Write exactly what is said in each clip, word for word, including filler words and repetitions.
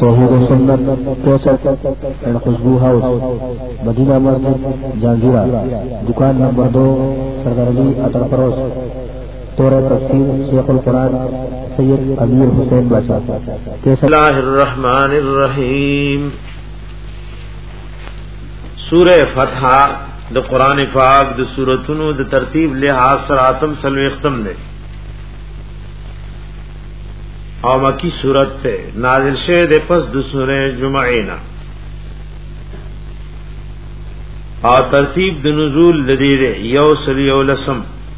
توحید و سنت کیسٹ اینڈ خوشبو ہاؤس مدینہ مسجد جہانگیرہ دکان نمبر دو سردار علی اطر فروش تورہ تفسیر شیخ القرآن سید امیر حسین باشا. بسم اللہ الرحمن الرحیم. سورہ فتح د قرآن پاک د سورتونو د ترتیب لحاظ سره اتم سلوی ختم ده او مکی سورت ته نازل شوه د پس د سورہ جمعینا او ترتیب د نزول د دې یو سری او لسم.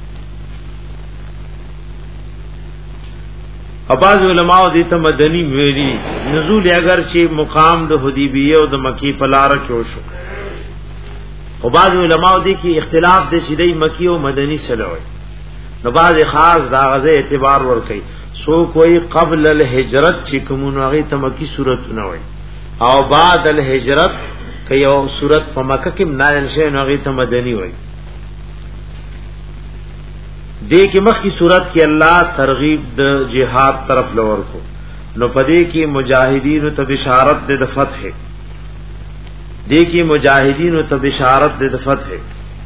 اباظ علماء دې ته مدنی ویلي نزول اگر چې مقام د حدیبیه او د مکی په لار کې وشو. او بعض علماء دې کې اختلاف دي چې د مکی او مدنی سره وي. نو بعض خاص دا غزه اعتبار ور کوي سو کوئی قبل الهجرت چې کومو هغه ته مکی صورت نه وي او بعد الهجرت کې یو صورت په مکه کې نازل شوه نو هغه ته مدنی وي. دې کې مخکې صورت کې الله ترغیب د جهاد طرف لور کو نو پدې کې مجاهدین ته بشارت د فتح دې کې مجاهدین ته بشارت د فتح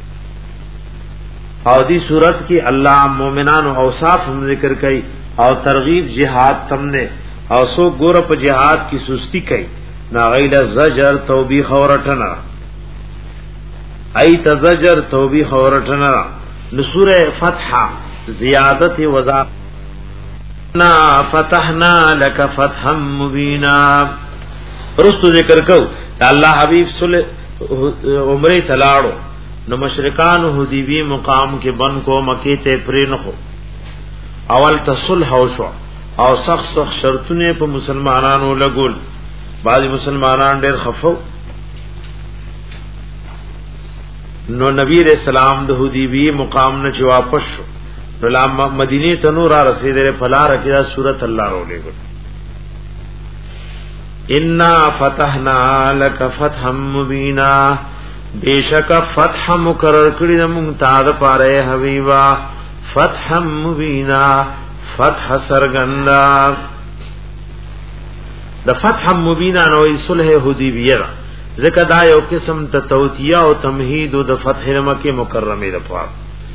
او دې صورت کې الله مؤمنانو اوصاف هم ذکر کړي او ترغیب جہاد تمنے او سو گور په جہاد کی سستی کئی نا غیل زجر توبیخ ورٹنا ای تزجر توبیخ ورٹنا. نسور فتح زیادت وضاح نا فتحنا لک فتحا مبینا رستو ذکر کو اللہ حبیب صلی عمری تلاڑو نو مشرکان حدیبی مقام کے بن کو مکی تے پرینخو اول تصلح وشو او سخت سخت شرطونه په مسلمانانو لګول. بعضی مسلمانان ډېر خفو نو نبی رسول الله د حدیبی مقام نه چې واپس شو نو مدینه ته نور را رسیدره فلا رکدا سورۃ الله رولې. ان فتحنا لك فتحا مبینا بیشک فتح مقرر کړی د مونږ پاره حبیبا فتح مبینا فتح سرگندا. د فتح مبینا نوې صلح حدیبیه ذکر دا یو قسم ته توتیه او تمهید د فتح مکه مکرمه د پاره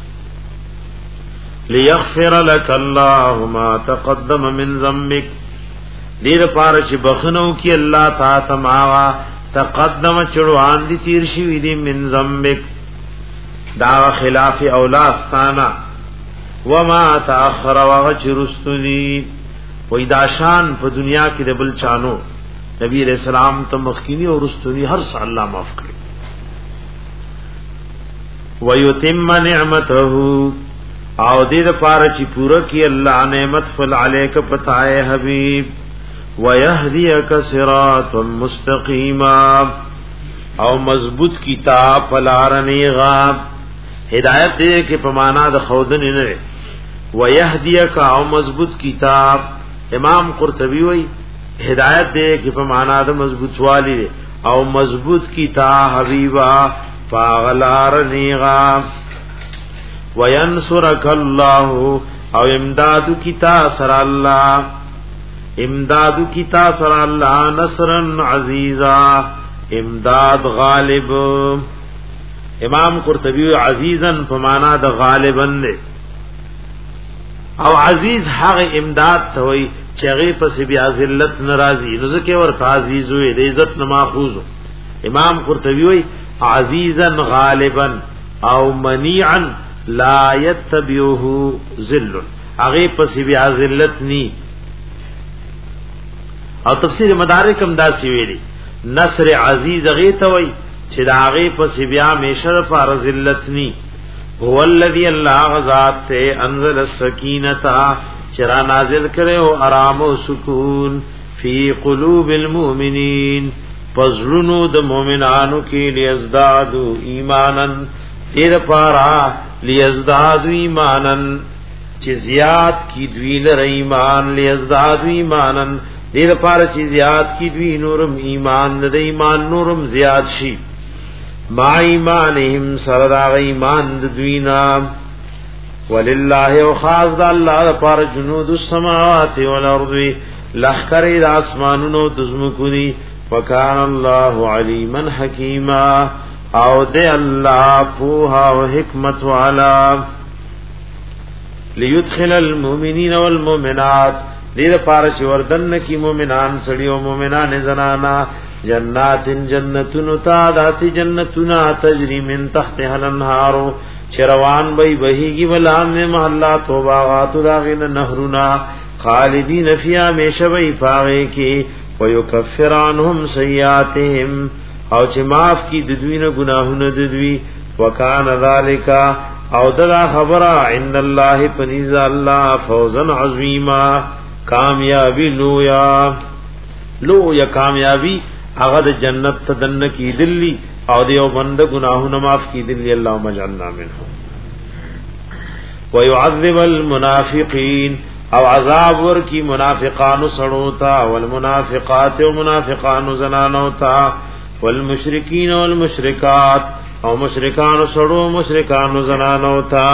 ليغفر لك الله ما تقدم من ذنبك دې لپاره چې بخنو کې الله تعالی ما تقدم چړوان دي تیر شي وی دي من ذنبك دا خلاف اولاستانا وما تاخر وغچرستنی وې دا شان په دنیا کې د بل چانو نبی رسول الله ته مخکینی او رستنی هر څه الله معاف کړي. ويتم نعمته او دې لپاره چې پوره کې الله نعمت فل علیک پتاي حبیب ويهديك صراطا مستقيما او مضبوط کتاب پلارنی غاب ہدایت دے کہ پمانا د خودن نه ويهديك او مضبوط کتاب. امام قرطبی وی ہدایت دے کہ پمانا د مضبوط والی او مضبوط کتاب حبیبا پاغلارنی غاب. وینصرک اللہ او امداد کتاب سر اللہ امداد کتاب سر اللہ نصرا عزیزا امداد غالب. امام قرطبی عزیزن فمانا د غالبن دے او عزیز هغه امداد ته وي چې هغه پس بیا ذلت ناراضي نو ځکه ورته عزیز وي د عزت نه ماخوذ. امام قرطبی وي عزیزن غالبا او منیعا لا يتبعه ذل هغه پس بیا ذلت ني. او تفسیر مدارک هم دا سی ویلي نصر عزیز هغه ته وي چې دا هغه پس بیا میشر پر ذلت ني. هو الذی الله غزاد سے انزل السکینتا چرا نازل کرے ہو آرام و سکون فی قلوب المؤمنین پزرنو د مومنانو کی لیزدادو ایمانا تیر پارا لیزدادو ایمانا چی زیاد کی دویل ایمان لیزدادو ایمانا تیر پارا چی زیاد کی دوی نورم ایمان د ایمان نورم زیاد شی ما ایمانهم سرداغ ایمان دوینا وللہ و خاص دا اللہ دا پار جنود السماوات والارض لخر د اسمانونو دزمکونی وکان الله علیما حکیما او دے اللہ پوها و حکمت والا لیدخل المؤمنین والمؤمنات دیر پارش وردن کی مومنان سڑی و مومنان زنانا جنات جنتن تا داتی جنتنا تجری من تحت الانہارو چروان بی بہیگی ولان محلات و باغات داغین نہرنا خالدین فیا میشبی پاغے کی ویکفر عنہم سیئاتهم او چې معاف کی د دوی نه گناهونه د دوی وکانه ذالکا او دا خبره عند الله پنیز الله فوزا عظیما کامیابی لویا لویا کامیابی هغه د جنت ته دن کی دلی او دیو بند گناهونه معاف کی دلی اللهم اجعلنا منهم ويعذب المنافقین او عذاب ور کی منافقان سړوتا والمنافقات او منافقان زنانوتا والمشرکین والمشرکات او مشرکان سړو مشرکان زنانو تا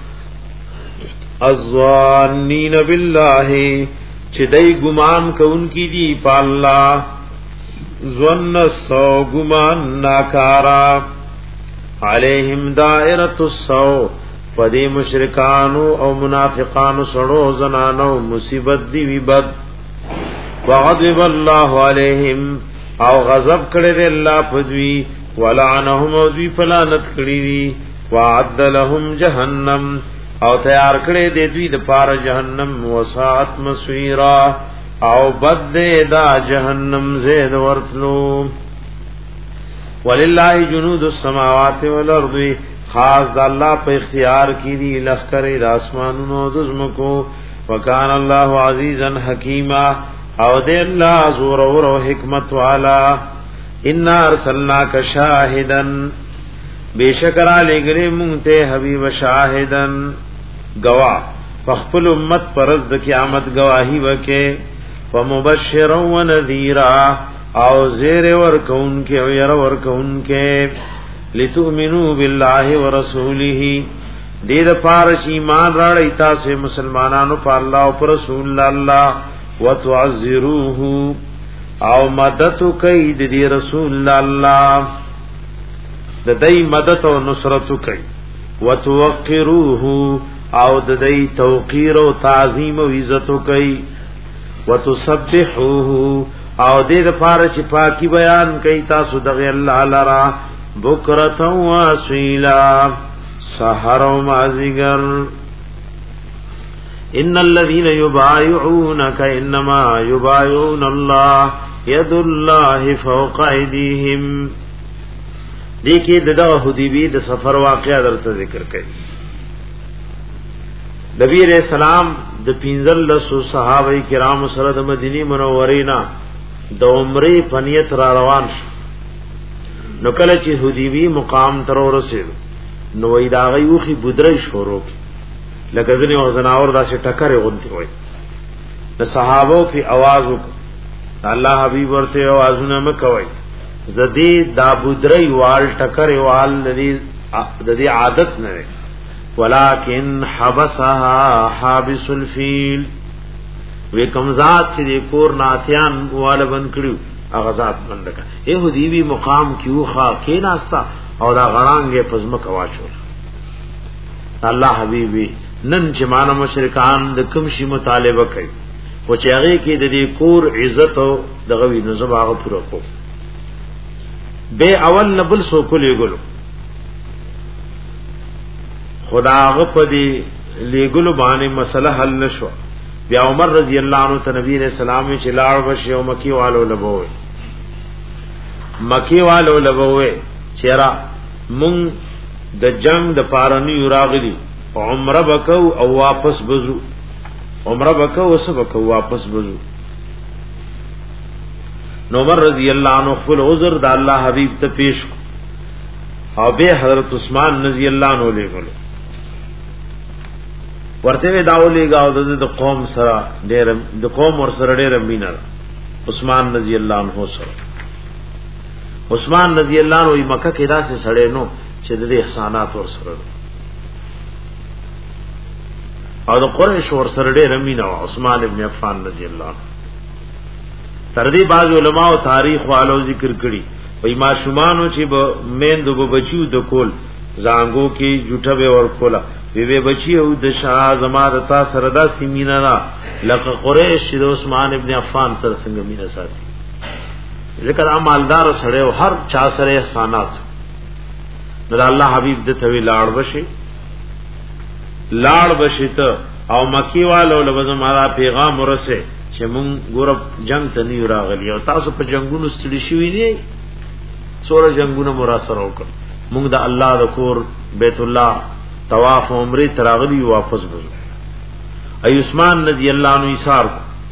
الظانین بالله چې دای ګمان کوونکی دی په الله ظن سو ګمان ناکارا علیہم دائرۃ السو پدې مشرکانو او منافقانو سړو زنانو مصیبت دی وبد وغضب الله علیہم او غضب کړي دی الله پدوی ولعنهم او دوی فلانت کړي دی وعد لهم جهنم او تیار کړي دی دوی د پاره جهنم وساعت مسویرا او بد دا جهنم زید ورتلو وللله جنود السماوات والارض خاص د الله په اختیار کې دی لخر د اسمانونو د زمکو وکانه الله عزیزا حکیما او دے اللہ زور و حکمت والا انا ارسلناک شاہدن بے شکرا لے گرے مونتے حبیب شاہدن گواہ فخپل امت پرزد قیامت گواہی وکے ومبشرا و نذیرا او زیر ورکون کے ویر ورکون کے لتؤمنوا باللہ ورسولہ دید پارش ایمان راڑیتا سے مسلمانانو پا اللہ و پر رسول اللہ وتعذروه او مدد کوي د دې رسول الله د دې مدد او نصرت کوي وتوقروه او د دې توقیر او تعظیم او عزت کوي وتسبحوه او دې د فار چې پاکي بیان کوي تاسو د الله لرا بکرة و اصیلا سحر و مازیگر ان الذين يبايعونك انما يبايعون الله يد الله فوق ايديهم دیکھیں دغه حدیبی د سفر واقعہ درته ذکر کړي نبی علیہ السلام د پینځل لسو صحابه کرام سره د مدینه منورې نه د عمرې پنیت را روان شو نو کله چې حدیبی مقام تر ورسېد نو وای دا غيوخي بدري شروع لکه ځنی او زناور داسې ټکرې غونډې وای د صحابو په आवाज وک الله حبیب ورته आवाजونه مکوي زدی دا بدري وال ټکرې وال د دې عادت نه ولکن حبسها حابس الفیل وی کمزات چې کور ناتیان والا بند کړو هغه ذات بند کړه ای حدیبی مقام کیوخه کې ناستا او دا غړانګه پزمک واچول الله حبیبی نن چې معنا مشرکان د کوم شي مطالبه کوي او چې هغه کې د دې کور عزت او دغه وی نو زباغه پوره کو به اول نبل سو کولې ګلو خداغه په دې لګلو باندې مسله حل نشو بیا عمر رضی الله عنه ته نبی رسول الله چې لاړ وشي او مکی والو لبوي مکی والو لبوي چیرې مونږ د جنگ د پارانی راغلی عمره بکو او واپس بزو عمره بکو او سبکو واپس بزو نو عمر رضی الله عنه خپل عذر د الله حبیب ته پیش او به حضرت عثمان رضی الله عنه لګلو ورته وی داولې گاو د قوم سره ډېر د قوم ور سره ډېر مینه عثمان رضی الله عنه سره عثمان رضی الله عنه مکه کې داسې سړې نو چې د احسانات ور سره او د قریش ور سره ډېر مینه عثمان ابن عفان رضی الله عنه تر دې بعض علما او تاریخ والو ذکر کړي وای ما شومانو چې به میندو به بچیو د کول زانګو کې جوټه به ور کولا وی وی بچیو د شاه زماده تا سره دا سیمینا نا لکه قریش د عثمان ابن عفان سره څنګه مینا ساتي ذکر عملدار سره او هر چا سره احسانات نو الله حبیب د ته لاړ بشي لاړ بشي ته او مکی والو له زماره پیغام ورسه چې مونږ ګور جنگ ته نه راغلی او تاسو په جنگونو ستړي شوی نه څوره جنگونه مراسره وکړ مونږ د الله د کور بیت الله طواف عمره تراغلی واپس وځو ای عثمان رضی الله عنه ایثار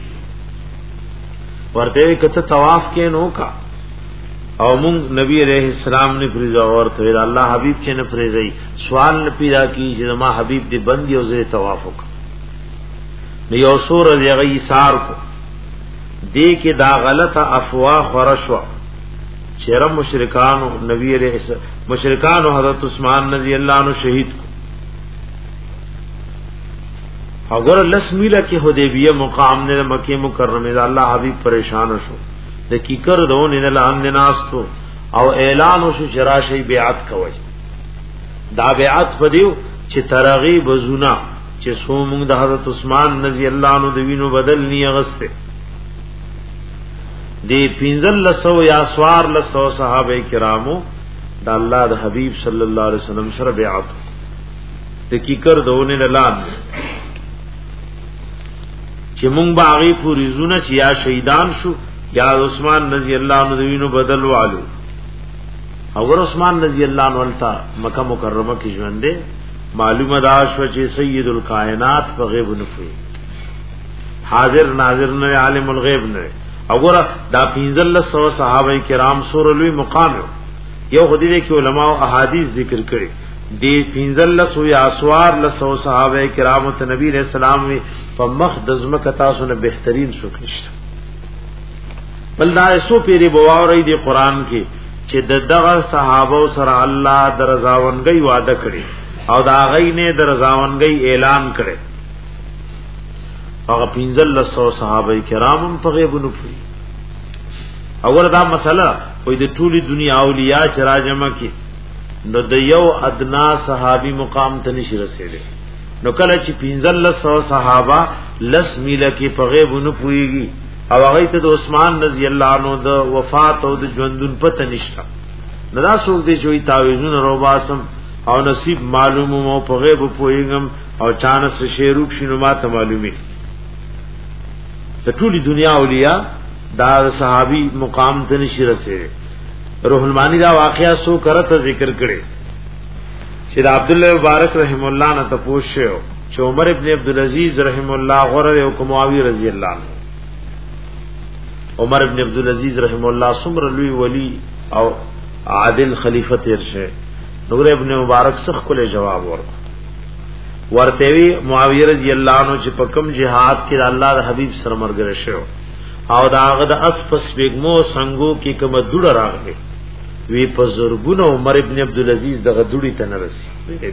ورته کته طواف کې نو کا او مونږ نبی علیہ السلام نے فریضہ ورته الله حبیب چې نه فریضای سوال نه پیدا کی چې ما حبیب دې بندي او زه طواف وکړ نو یو سور دی غی سار کو دی کې دا غلطه افواه خورشوا چیرې مشرکانو نبی علیہ مشرکانو حضرت عثمان رضی اللہ عنہ شہید کو اگر لس میله کې حدیبیه مقام نه مکه مکرمه دا الله حبیب پریشان شو د کیکر دون نه لان ناستو او اعلان شو شراشی بیعت کوي دا بیعت پدیو چې ترغیب زنا چې سومنګ د حضرت عثمان رضی الله عنه د وینو بدل نی غسته دی پینزل لسو یا سوار لسو صحابه کرامو دا الله د حبیب صلی الله علیه وسلم سره بیعت د کیکر دون نه لان چې مونږ باغی پوری زونه چې یا شهیدان شو یا عثمان رضی الله عنه د وینو بدل والو اور عثمان رضی الله عنه ولتا مکه مکرمه کې ژوند دي معلومه دا شو چې سید الکائنات په غیب نه کوي حاضر ناظر نه عالم الغیب نه اور دا پینزل سو صحابه کرام سور لوی مقام یو خدای کې علما او احادیث ذکر کړي دی پینزل سو یا اسوار لسو صحابه کرام ته نبی علیہ السلام وی په مخ د زمکه تاسو نه بهترین څوک نشته بل دا سو پیری بواورې دی قران کې چې د دغه صحابه سره الله درځاونګي وعده کړی او دا غي نه درځاونګي اعلان کړي هغه پینزل لسو صحابه کرام په غیب نه پوي اور دا مسله وې د ټولي دنیا اولیاء چې راجمه کې نو د یو ادنا صحابي مقام ته نشي رسیدي نو کله چې پینځل لسو صحابه لس میله کې په غیب نه پويږي او هغه ته د عثمان رضی الله عنه د وفات او د ژوندون پته نشته نو دا څوک دی چې تعویذونه روباسم او نصیب معلوم مو په غیب پويګم او چانس شیروک شنو ماته معلومي د ټولي دنیا اولیاء دا صحابي مقام ته نشي رسیدي روح المانی دا واقعہ سو کرت ذکر کړي چې عبد الله مبارک رحم الله نه تپوښیو چې عمر ابن عبد العزيز رحم الله غره او معاویه رضی الله عنه عمر ابن عبد العزيز رحم الله سمر لوی ولی او عادل خلیفہ تیر شه نور ابن مبارک سخ کله جواب ورک ورته وی معاویه رضی الله عنه چې په کوم جهاد کې الله د حبیب سره مرګ شو او داغه د اس پس بیگمو څنګه کې کوم دوړه راغله وی په زرګونو عمر ابن عبد العزيز دغه دوړي ته نرسي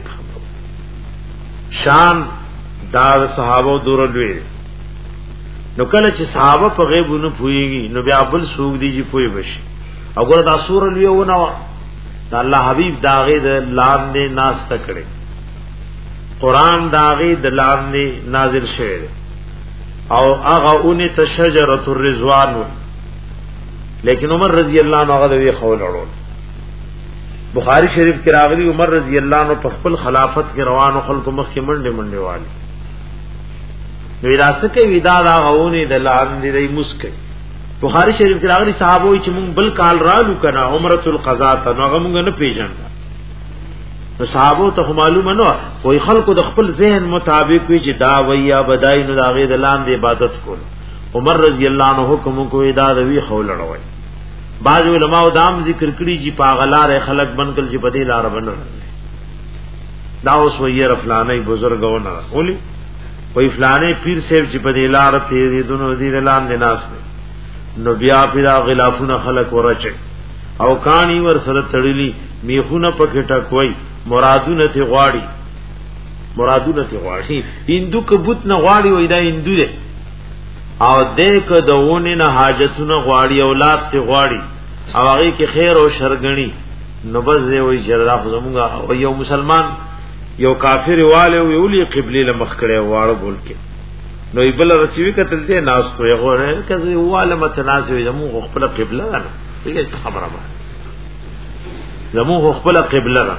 شان دا صحابه دور لوي نو کله چې صحابه په غیبونو پويږي نو بیا بل سوق دي چې پوي بشي وګوره دا سور لوي ونه دا الله حبيب داغه د لاندې ناس تکړه قران داغه د لاندې نازل شوی او هغه اونې ته شجره الرضوان لیکن عمر رضی الله عنه هغه وی خول اړول بخاری شریف کې راغلی عمر رضی الله عنه په خپل خلافت کې روانو خلکو مخ کې منډه منډه والی نو وراثت کې ودا دا غونې د لاندې دی مسکه بخاری شریف کې راغلی صحابه چې مونږ بل کال رالو کنه عمره القضاء ته نو هغه مونږ نه پیژنده نو صحابه ته معلومه نو وای خلکو د خپل ذهن مطابق وی چې دا ویا بدای نو دا غي د لاندې عبادت کول عمر رضی الله عنه حکم کو ادا دوی خول لړوي بعض علماء دام ذکر کړي چې پاغلار خلق بنکل چې بدی لار بنل دا اوس وی رفلانه بزرګونه ولي وای فلانه پیر صاحب چې بدی لار ته دونو دی لاندې ناس نو بیا پیدا غلافونه خلق ورچه او کانی ور سره تړلی میخونه پکې ټکوي مرادونه ته غواړي مرادونه ته غواړي هندو کبوت نه غواړي وای دا هندو دی او دې که دونه نه حاجتونه غواړي اولاد ته غواړي او هغه کې خیر او شر غني نو بس دی وی جردا زمونږه او یو مسلمان یو کافر والے ویولي قبله لمخ کړي واړو بول کې نو ایبل رسیوي کتل دې ناس ته غوړې کزي واله متناسب زمو خپل قبله نه دې خبره ما زمو خپل قبله نه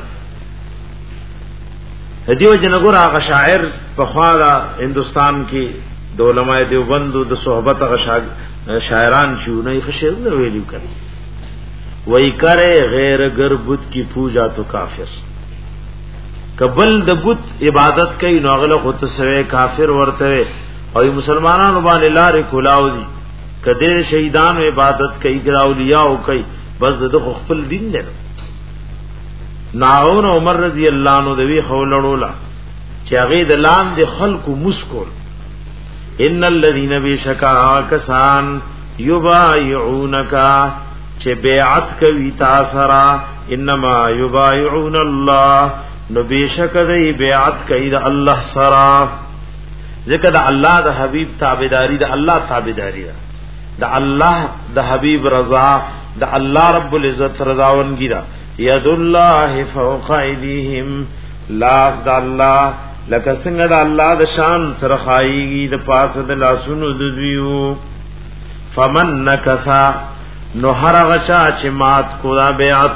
هدیو جنګور هغه شاعر په خواله هندستان کې د علماء دیوبند د صحبت هغه شاعران شو نه خشر نه ویلو کړي وای کرے غیر گربت کی پوجا تو کافر کبل د بت عبادت کوي نو غل خو ته سوي کافر ورته او مسلمانانو باندې لارې کولاو دي کده شهیدانو عبادت کوي ګر اولیاء او کوي بس د خپل دین نه ناون عمر رضی الله عنه دوی خولړولا چې هغه د لاندې خلقو مسکول ان الذين بشکا کسان یبایعونک چې بیعت کوي تاسرا انما یبایعون الله نو بیشک دی بیعت کوي د الله سره ذکر د الله د حبیب تابعداري د الله تابعداري د الله د حبیب رضا د الله رب العزت رضاونګی دا ید الله فوق ایدیهم لا د الله لکه څنګه د الله د شان سره خایي د پاسه د لاسونو د دیو فمن نکثا نو هر غچا چې مات کو دا بیعت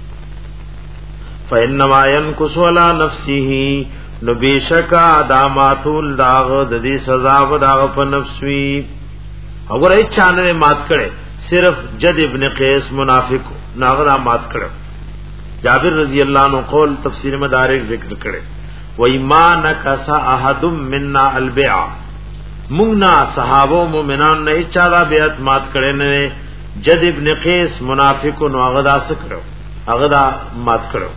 فإنما ينقص على نفسه نو بیشکا داماتول داغ د دې سزا و داغ په نفس وی اور ای چانه مات کړي صرف جد ابن قیس منافق ناغرا مات کړي جابر رضی اللہ عنہ قول تفسیر مدارک ذکر کړي و ایمان کسا احد منا البيع مونږنا صحابه مومنان نه چا دا بیعت مات کړي نه جد ابن قیس منافق نو هغه دا سکړو هغه دا مات کړو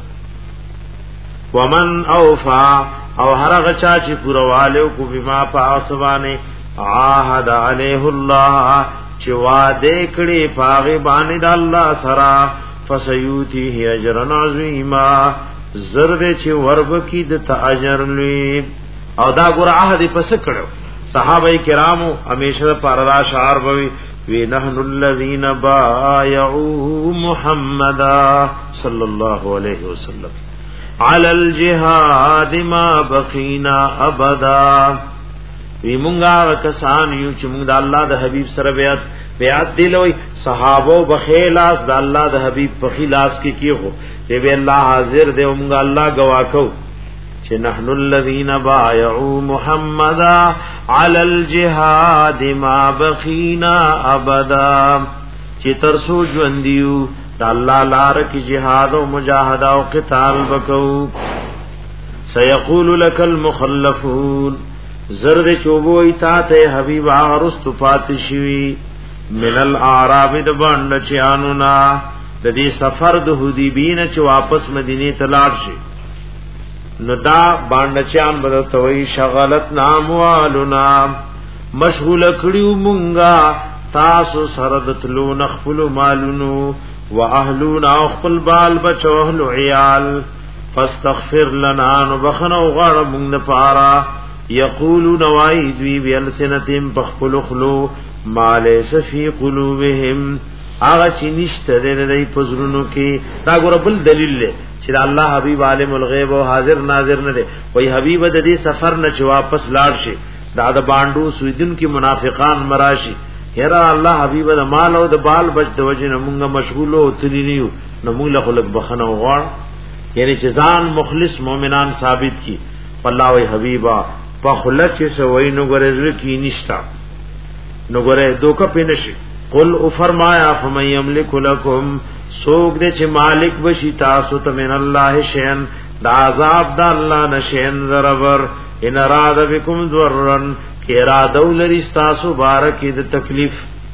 ومن اوفا او هر غچا چې پرواله کو بما پاسوانه عهد علیه الله چې وعده کړي پاغه باندې د الله سره فسیوتی اجر عظیما زرد چې ورب کی د اجر لوی او دا ګور عهد پس کړو صحابه کرامو همیشه پر را شعار بوي وی نحن الذين بايعوا محمدا صلی الله علیه وسلم على الجهاد ما بقينا ابدا وی مونږه کسان یو چې مونږ د الله د حبیب سره بیعت بیعت دی لوی صحابه بخیلاس د الله د حبیب په خلاص کې کیغو دی الله حاضر دی مونږ الله گواکو چې نحن الذين بايعوا محمدا على الجهاد ما بقينا ابدا چې تر سو ژوندیو د الله لار کې جهاد او مجاهده او قتال وکاو سيقول لك المخلفون زرد چوبو ایتات حبیب اغرست فاتشوی من الاعراب د باندې چانو نا د دې سفر د حدیبین چې واپس مدینه ته لاړ شي نو دا باندې چان بدتوي شغلت ناموالنا مشغول کړیو مونږه تاسو سره د تلو نخپل مالونو واهلونا خپل بال بچو اهل عيال فاستغفر لنا نبخنا وغار من پارا یقولون وعید وی بالسنتهم بخپل خلو ما ليس في قلوبهم هغه چې نشته د دې پزرونو کې دا ګور بل دلیل دی چې الله حبیب عالم الغیب او حاضر ناظر نه دی وای حبیب د دې سفر نه چې واپس لاړ شي دا د باندو سویدن کې منافقان مراشي هر الله حبیب د مال او د بال بچ د وجه نه مونږه مشغول او تلینیو نو موږ له خلق بخنه وغواړ یعنی چې ځان مخلص مؤمنان ثابت کی الله وی حبیبا په خلق چې سوي نو ګرځل کی نشتا نو ګره دوکه پینشي قل او فرمایا فمن یملک لکم سوق دې چې مالک بشي تاسو ته من الله شین دا عذاب د الله نشین زربر ان اراد بكم ضررن کی اراده ولري تاسو بارک د تکلیف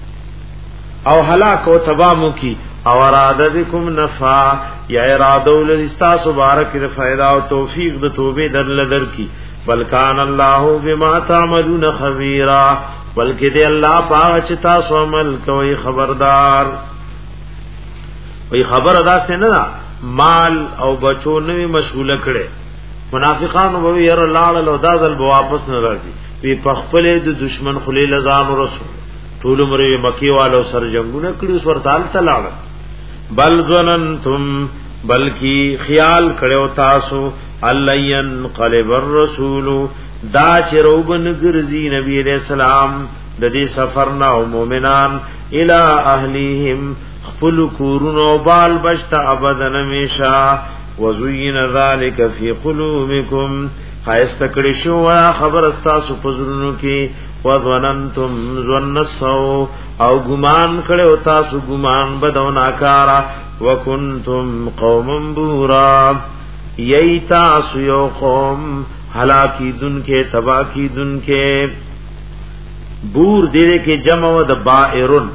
او هلاک او تبامو کی او اراده بكم نفع یا اراده ولري تاسو بارک د فائدہ او توفیق د توبه در لدر کی بلکان الله بما تعملون خبيرا بلکې دی الله پاک چې تاسو عمل کوي خبردار وی خبر ادا څنګه مال او بچو نوی مشغوله کړي منافقانو به ير لاړ له دازل واپس نه راځي په پخپل د دشمن خلی لزام رسول ټول مری مکی والو سر جنگونه کړي سورتال تلاړ بل ظننتم بلکی خیال کړو تاسو الین قلب الرسول دا چروبن ګرځي نبی علیہ السلام د دې سفر نه او مؤمنان الی اهلیهم خپل کورونو بال بشتا ابدن میشا وزین ذالک فی قلوبکم خایست کړي شو خبر استاسو پزرونو کې وظننتم ظن السوء او ګمان کړو تاسو ګمان بدو ناکارا وکنتم قوما بورا یی تاسو یو قوم ہلاکی دن کے تباہ کی دن کے بور دیرے کے جمع و د بائرن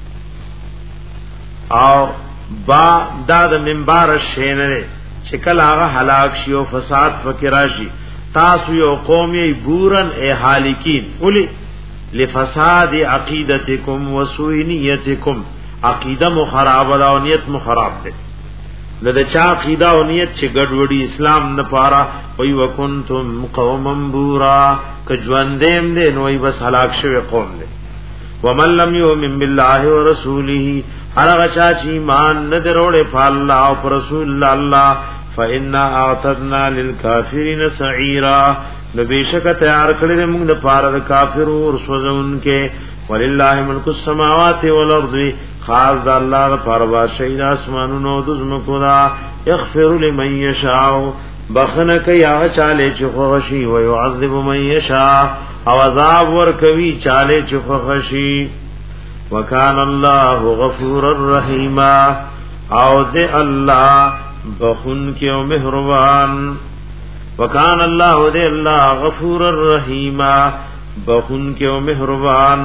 او با داد منبار شینره چکل آغا حلاک شی و فساد فکراشی تاسو یو قومی بورن اے حالکین اولی لفساد عقیدتکم و سوئی نیتکم عقیدہ مخراب دا و نیت مخراب دے لدہ چا عقیدہ و نیت چه گڑوڑی اسلام نپارا وی وکنتم قوما بورا کجواندیم دے نوی بس حلاک شوی قوم دے ومن لم یؤمن باللہ و رسولہ حرغ چاچی ایمان ندروڑے فاللہ و رسول اللہ فإنا اعتدنا للکافرین سعیرا نبیشک تیار کردے منگ دا پارا دا کافر اور سوزن کے وللہ ملک السماوات والارض خاص دا اللہ دا پارا بادشاہی دا اسمانونو دزمکو دا یغفر لمن یشاء بخنک یا چالے چخوشی ویعذب من یشاء او عذاب ورکوی چالے چخوشی وکان اللہ غفور الرحیم او دے اللہ بخن کے و مہربان وکان اللہ دے اللہ غفور الرحیم بخن کے و مہربان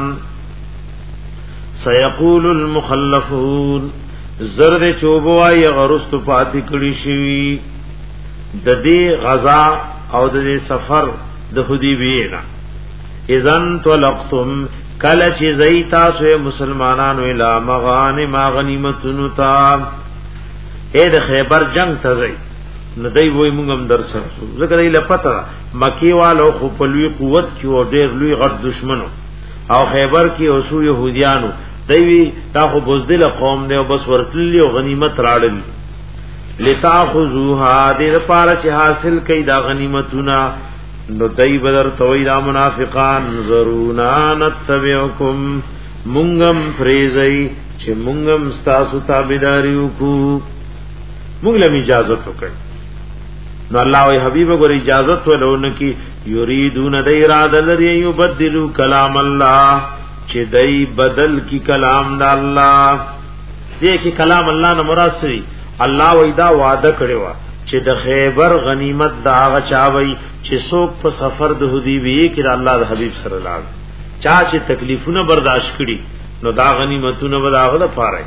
سیقول المخلفون زرد چوبوا یغرست پاتی کڑی شوی د دې غزا او د دې سفر د حدیبیه اذن طلقتم کله چې زیتا سو مسلمانانو اله مغانم غنیمتونو تا اې د خیبر جنگ ته زی نو دای وای مونږ هم در سره شو ځکه دی لپته مکی والو خو په لوی قوت کې او ډېر لوی غټ دشمنو او خیبر کې اوسو يهوديانو دوی تا خو بوزدل قوم دی او بس ورتلی او غنیمت راړل لتاخذوها دې لپاره چې حاصل کړي دا غنیمتونه نو دای بدر توي دا منافقان زرونا نتبعکم مونږم فریزي چې مونږم ستاسو تابعداري وکړو مونږ له اجازه وکړي نو الله وی حبیب ګور اجازه ولونه کی یریدون د اراده لري یبدلوا کلام الله چې دای بدل کی کلام د الله دې کی کلام الله نه مراد سری الله وی دا وعده کړو چې د خیبر غنیمت دا هغه چاوي چې څوک په سفر د حدیبیه کې د الله د حبیب صلی الله علیه وسلم چا چې تکلیفونه برداشت کړي نو دا غنیمتونه به داغله پاره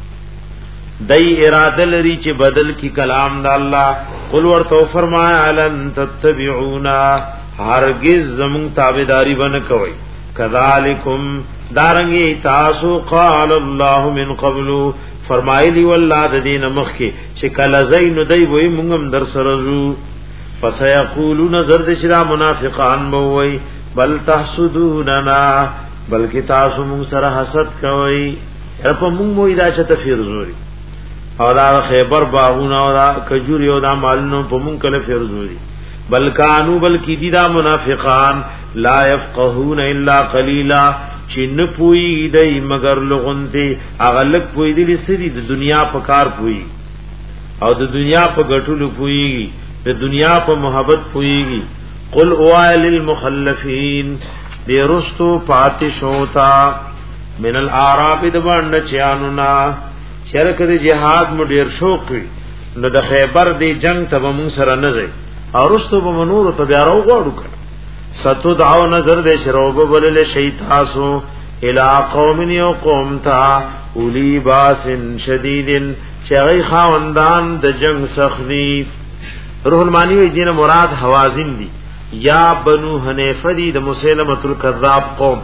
دای اراده لري چې بدل کی کلام د الله قل ورته فرمایا علن تتبعونا هرگز زمون تابعداري ونه کوي کذالکم دارنګي تاسو قال الله من قبل فرمایلی والله د دین مخکي چې کله زین دای وای مونږم در سره زو فسيقولون زرد شرا منافقان بو وای بل تحسدوننا بلکې تاسو مونږ سره حسد کوي په مونږ وای دا چې تفیرزوري او دا خیبر باغونه او دا کجوري او دا مالونو په مونږ کله فیرزوري بلکانو بلکی دی دا منافقان لا يفقهون الا قليلا چې نه پوي دی مگر لغونته اغلق پوي دی لسدي د دنیا په کار پوي او د دنیا په غټلو پوي د دنیا په محبت پوي قل اوائل للمخلفين بیرستو پاتشوتا من الاعراب د باندې چانونا شرک د جهاد مو ډیر شوق وي نو د خیبر دی جنگ ته مون سره نه ځي او رستو به منور ته بیا راو غواړو کړه ستو دعو نظر دے شروب بلل شیطاسو الى قوم یو قوم تا اولی باس شدید چغی خاوندان د جنگ سختی روح المانی وی دین مراد حوازن دی یا بنو حنیفه دی د مسلمۃ الکذاب قوم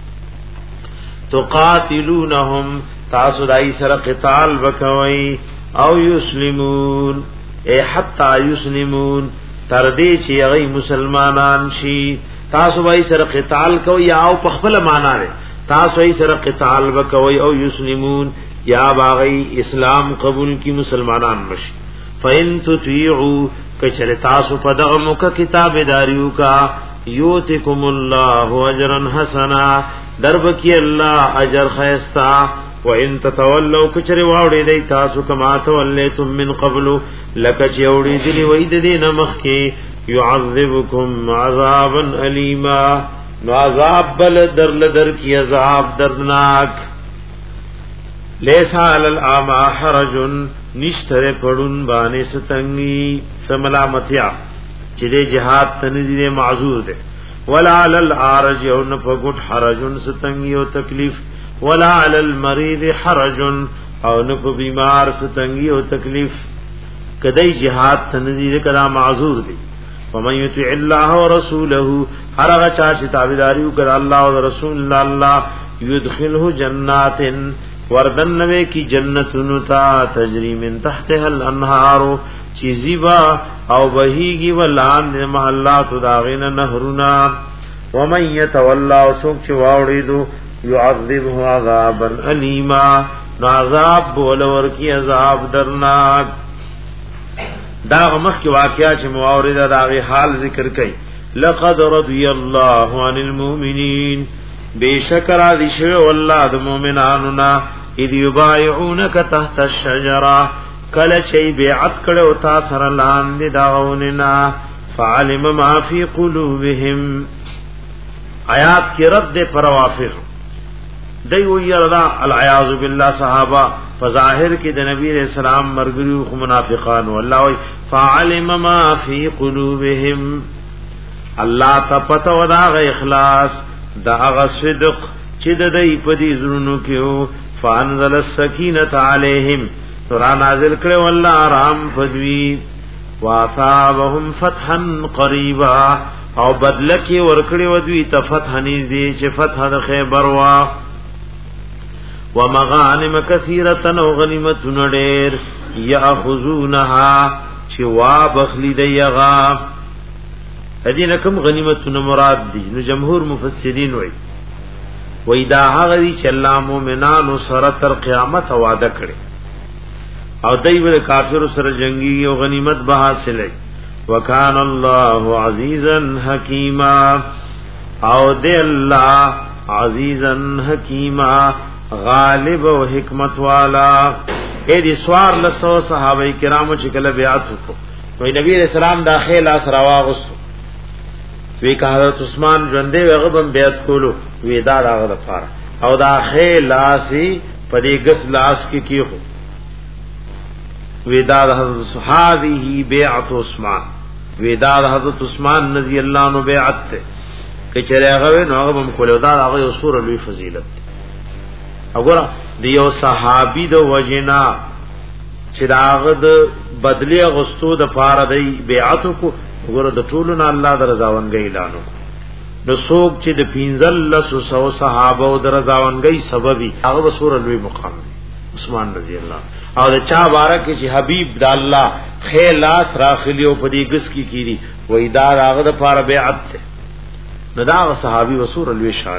تقاتلونهم تاسو دای سره قتال وکوي او یسلمون اے حتا یسلمون تر دې چې هغه مسلمانان شي تاسو وای سره قتال کوي یا او په خپل معنا لري تاسو وای سره قتال وکوي او یسلمون یا باغی اسلام قبول کی مسلمانان مشي فین تطیعوا کچره تاسو په دغه موکه کتابداریو کا یوتکم الله اجرا حسنا درب کی الله اجر خیستا وان تتولوا کچره واوړې دی تاسو کما تولیتم من قبل لک چوړې دی وې د دینه مخ کې يعذبكم عذابا الیما نو عذاب بل در لدر کی عذاب دردناک لیسا علی الاما حرج نشتر پڑن بانے ستنگی سملامتیا چدے جہاد تنزیر معذور دے ولا علی العارج او نفقٹ حرج ستنگی او تکلیف ولا علی المریض حرج او نف بیمار ستنگی او تکلیف کدی جہاد تنزیر کدا معذور دے ومن یطع الله ورسوله هرغه چا چې تابعداري وکړ الله او رسول الله يدخله جنات وردن نوے کی جنتونو تا تجری من تحتها الانهار چیزیبا او بهیگی ولان محلات داغین نهرنا ومن يتولى سوق چواوڑیدو يعذبه عذابا الیما عذاب بولور کی عذاب درناک دا مخ کی واقعہ چې مواورد داغی حال ذکر کئی لقد رضی اللہ عن المؤمنین بیشکر آدشو واللہ دا مومنانونا اذ یبایعونک تحت الشجرہ کل چی بیعت کڑو تاثر لاند داغوننا فعلم ما فی قلوبهم آیات کی رد پر وافر دیو یردا العیاذ باللہ صحابہ فظاہر کی د نبی علیہ السلام مرګریو خو منافقان والله فعلم ما فی قلوبهم الله تپت ودا غ اخلاص دا غ صدق چې د دې په دې زړونو کې فانزل السکینه علیہم سورہ نازل کړي والله آرام فدوی واصابهم فتحا قریبا او بدلکی ورکړي ودوی ته فتح نږدې چې فتح د خیبر وا ومغانم کثیرة و غنیمتون دیر یاخذونها چوا بخلی دیغا ادین کم غنیمتون مراد دی نو جمهور مفسرین وی وی دا هغه چې الله مومنانو سره تر قیامت وعده کړي او دای ول کافر سره جنگي او غنیمت به حاصله وکان الله عزیزا حکیما او دی الله عزیزا حکیما غالب و حکمت والا اے دی سوار لسو صحابہ کرامو چې کله بیعت وکړو وی نبی علیہ السلام داخل اسرا واغستو وی که حضرت عثمان ژوندې وغبم بیعت کولو وی دا راغه دفاره او داخل اسی پدې ګس لاس کې کیو وی دا حضرت صحابه بیعت عثمان وی دا حضرت عثمان رضی الله عنه بیعت ته کچره هغه نو هغه هم کولو دا هغه اصول لوی فضیلت وګوره دیو صحابي د وجنا چې داغه د بدلی غستو د فار دی بیعت کو وګوره د ټولو نه الله د رضاونګي اعلان نو څوک چې د پینځل لسو سو صحابه او د رضاونګي سببي هغه وسور لوی مقام عثمان رضی الله او د چا بارک چې حبیب د الله خیلاس راخلی او پدی گس کی کیری وې دا هغه د فار بیعت ته نو دا صحابي وسور لوی شان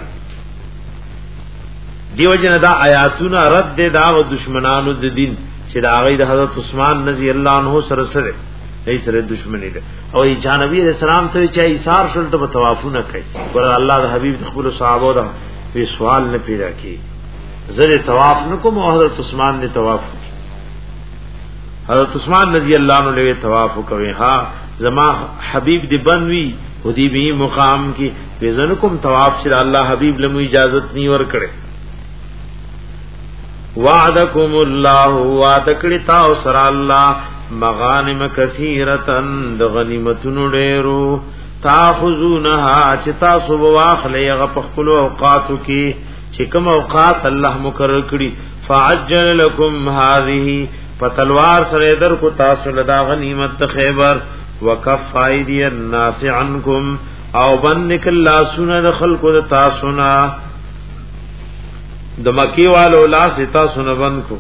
دیو جن دا آیاتونه رد دا دشمنانو د دین چې دا غي د حضرت عثمان رضی الله عنه سره سره ای سره دشمنی ده او ای جانبی رسول الله ته چې ایثار شول ته توافونه کوي ور الله د حبیب د خپل صحابه دا وی سوال نه پیدا کی زره طواف نکوم او حضرت عثمان نے طواف کی حضرت عثمان رضی الله عنه له طواف کوي ها زما حبیب دی بنوی ودی به مقام کی بزنکم طواف چې الله حبیب له اجازت نی ور کړي وعدکم الله وعدکړی تاسو سره الله مغانم کثیرتن د غنیمتونو ډیرو تاخذونها چې تاسو واخلې هغه په خپل اوقاتو کې چې کوم اوقات الله مقرر کړی فعجل لكم هذه فتلوار سره در کو تاسو لدا غنیمت خیبر وکف ایدی الناس عنکم او بنک الله سن خلق د تاسو نه د مکی والو لا ستا سنبن کو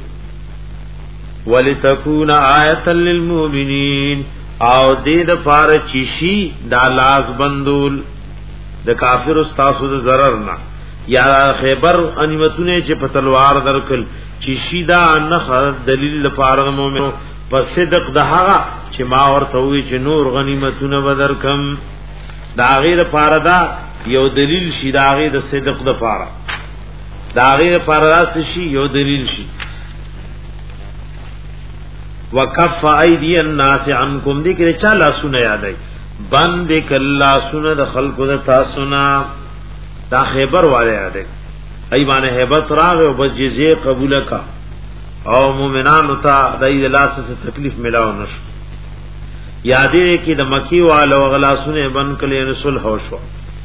ولتكون آیه للمؤمنین او دې د فار چشی دا لاس بندول د کافر استاسو د zarar نه یا خیبر غنیمتونه چې په تلوار درکل چې شیدا نه دلیل لپاره مومنو په صدق د هغه چې ما ورته وی چې نور غنیمتونه بدرکم دا غیر لپاره دا یو دلیل شي دا غیر د صدق د لپاره دا غیر لپاره شي یو دلیل شي وکف ایدی الناس عنکم دې کې چا لا سونه یادای بند کلا سونه د خلقو د تاسو نه دا خیبر والے یادای ایمان hebat راغ او بس جزیه قبول کا او مومنانو ته دای لاسه تکلیف ملاو نشو یادې کې د مکی والو غلاسونه بن کله رسول هو شو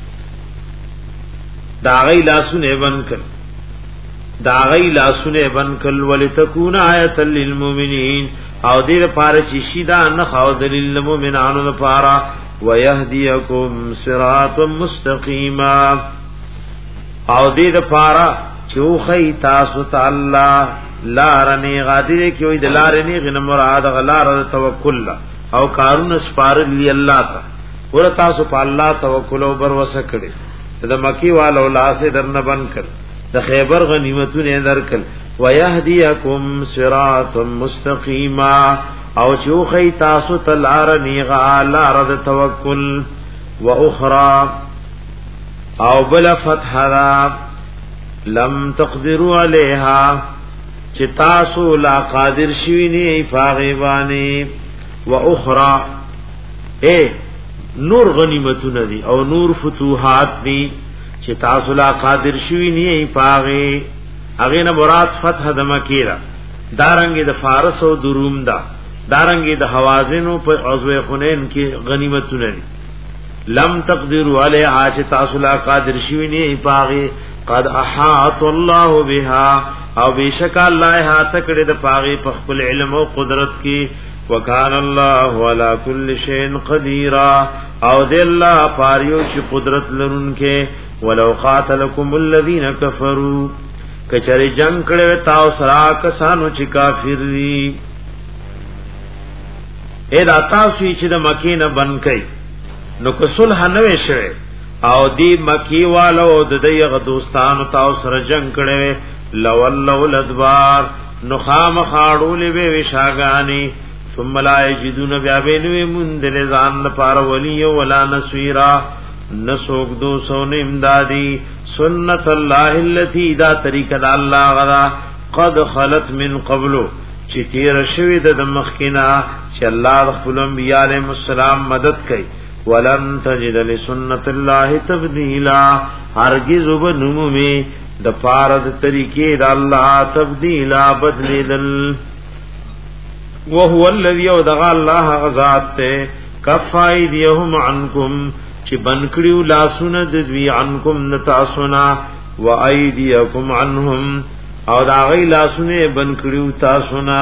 دا غی لاسونه بن کله دا غی لاسونه بن کل ولتكون آیه للمؤمنین او دې لپاره چې شیدا نه خاو دلیل للمؤمنانو لپاره ويهديكم صراط مستقیما او دې لپاره چې خی تاسو تعالی لارنی غادر کې وي د لارنی غن مراد غلار توکل او کارون سپار لی الله تا ور تاسو په الله توکل او بر وسکړي د مکی والو لاسه درن بن کړ د خیبر غنیمتونه درکل ويهديكم صراط مستقیما او چوخی تاسو تلار نیغا لارد توکل واخرى او بلا فتح را لم تقدروا علیها چه تاسو لا قادر شوینی فاغیبانی واخرى اے نور غنیمتونه دی او نور فتوحات دی چې تاسو لا قادر شوی نه پاغه هغه نه مراد فتح د مکی را دارنګ د فارس او د روم دا دارنګ د حوازنو په عضو حنین کې غنیمتونه دي لم تقدروا علیها چې تاسو لا قادر شوی نه پاغه قد احاط الله بها او بشک الله هات کړه د پاغه په خپل علم او قدرت کې وکان الله علی کل شیء قدیر او د الله پاریو چې قدرت لرونکي ولو قاتلکم الذین کفروا کچری جنگ کړه تاسو سره کسانو چې کافر دي اې دا تاسو چې د مکی نه بن کئ نو کو صلح نه وشوي او دی مکی والو د دغه دوستانو تاسو سره جنگ کړه لولو لدبار نو خام خاړولې به وشاګانی ثم لا یجدون بیا بینوی مندل ځان لپاره ولی ولا نصيرا نسوک دو سون امدادی سنت الله التي دا طریقه د الله غدا قد خلت من قبل چې تیر شوی د مخکینا چې الله خپل انبیاء علیهم السلام مدد کوي ولن تجد لسنت الله تبديلا هرگز وبنمومي د فارد طریقې د الله تبديلا بدلیدل وهو الذي يدغى الله غزات ته کفایدهم عنکم چې بنکړیو لاسونه د دوی عنکم نتاسونا و ایدیکم عنهم او دا غی لاسونه بنکړیو تاسونا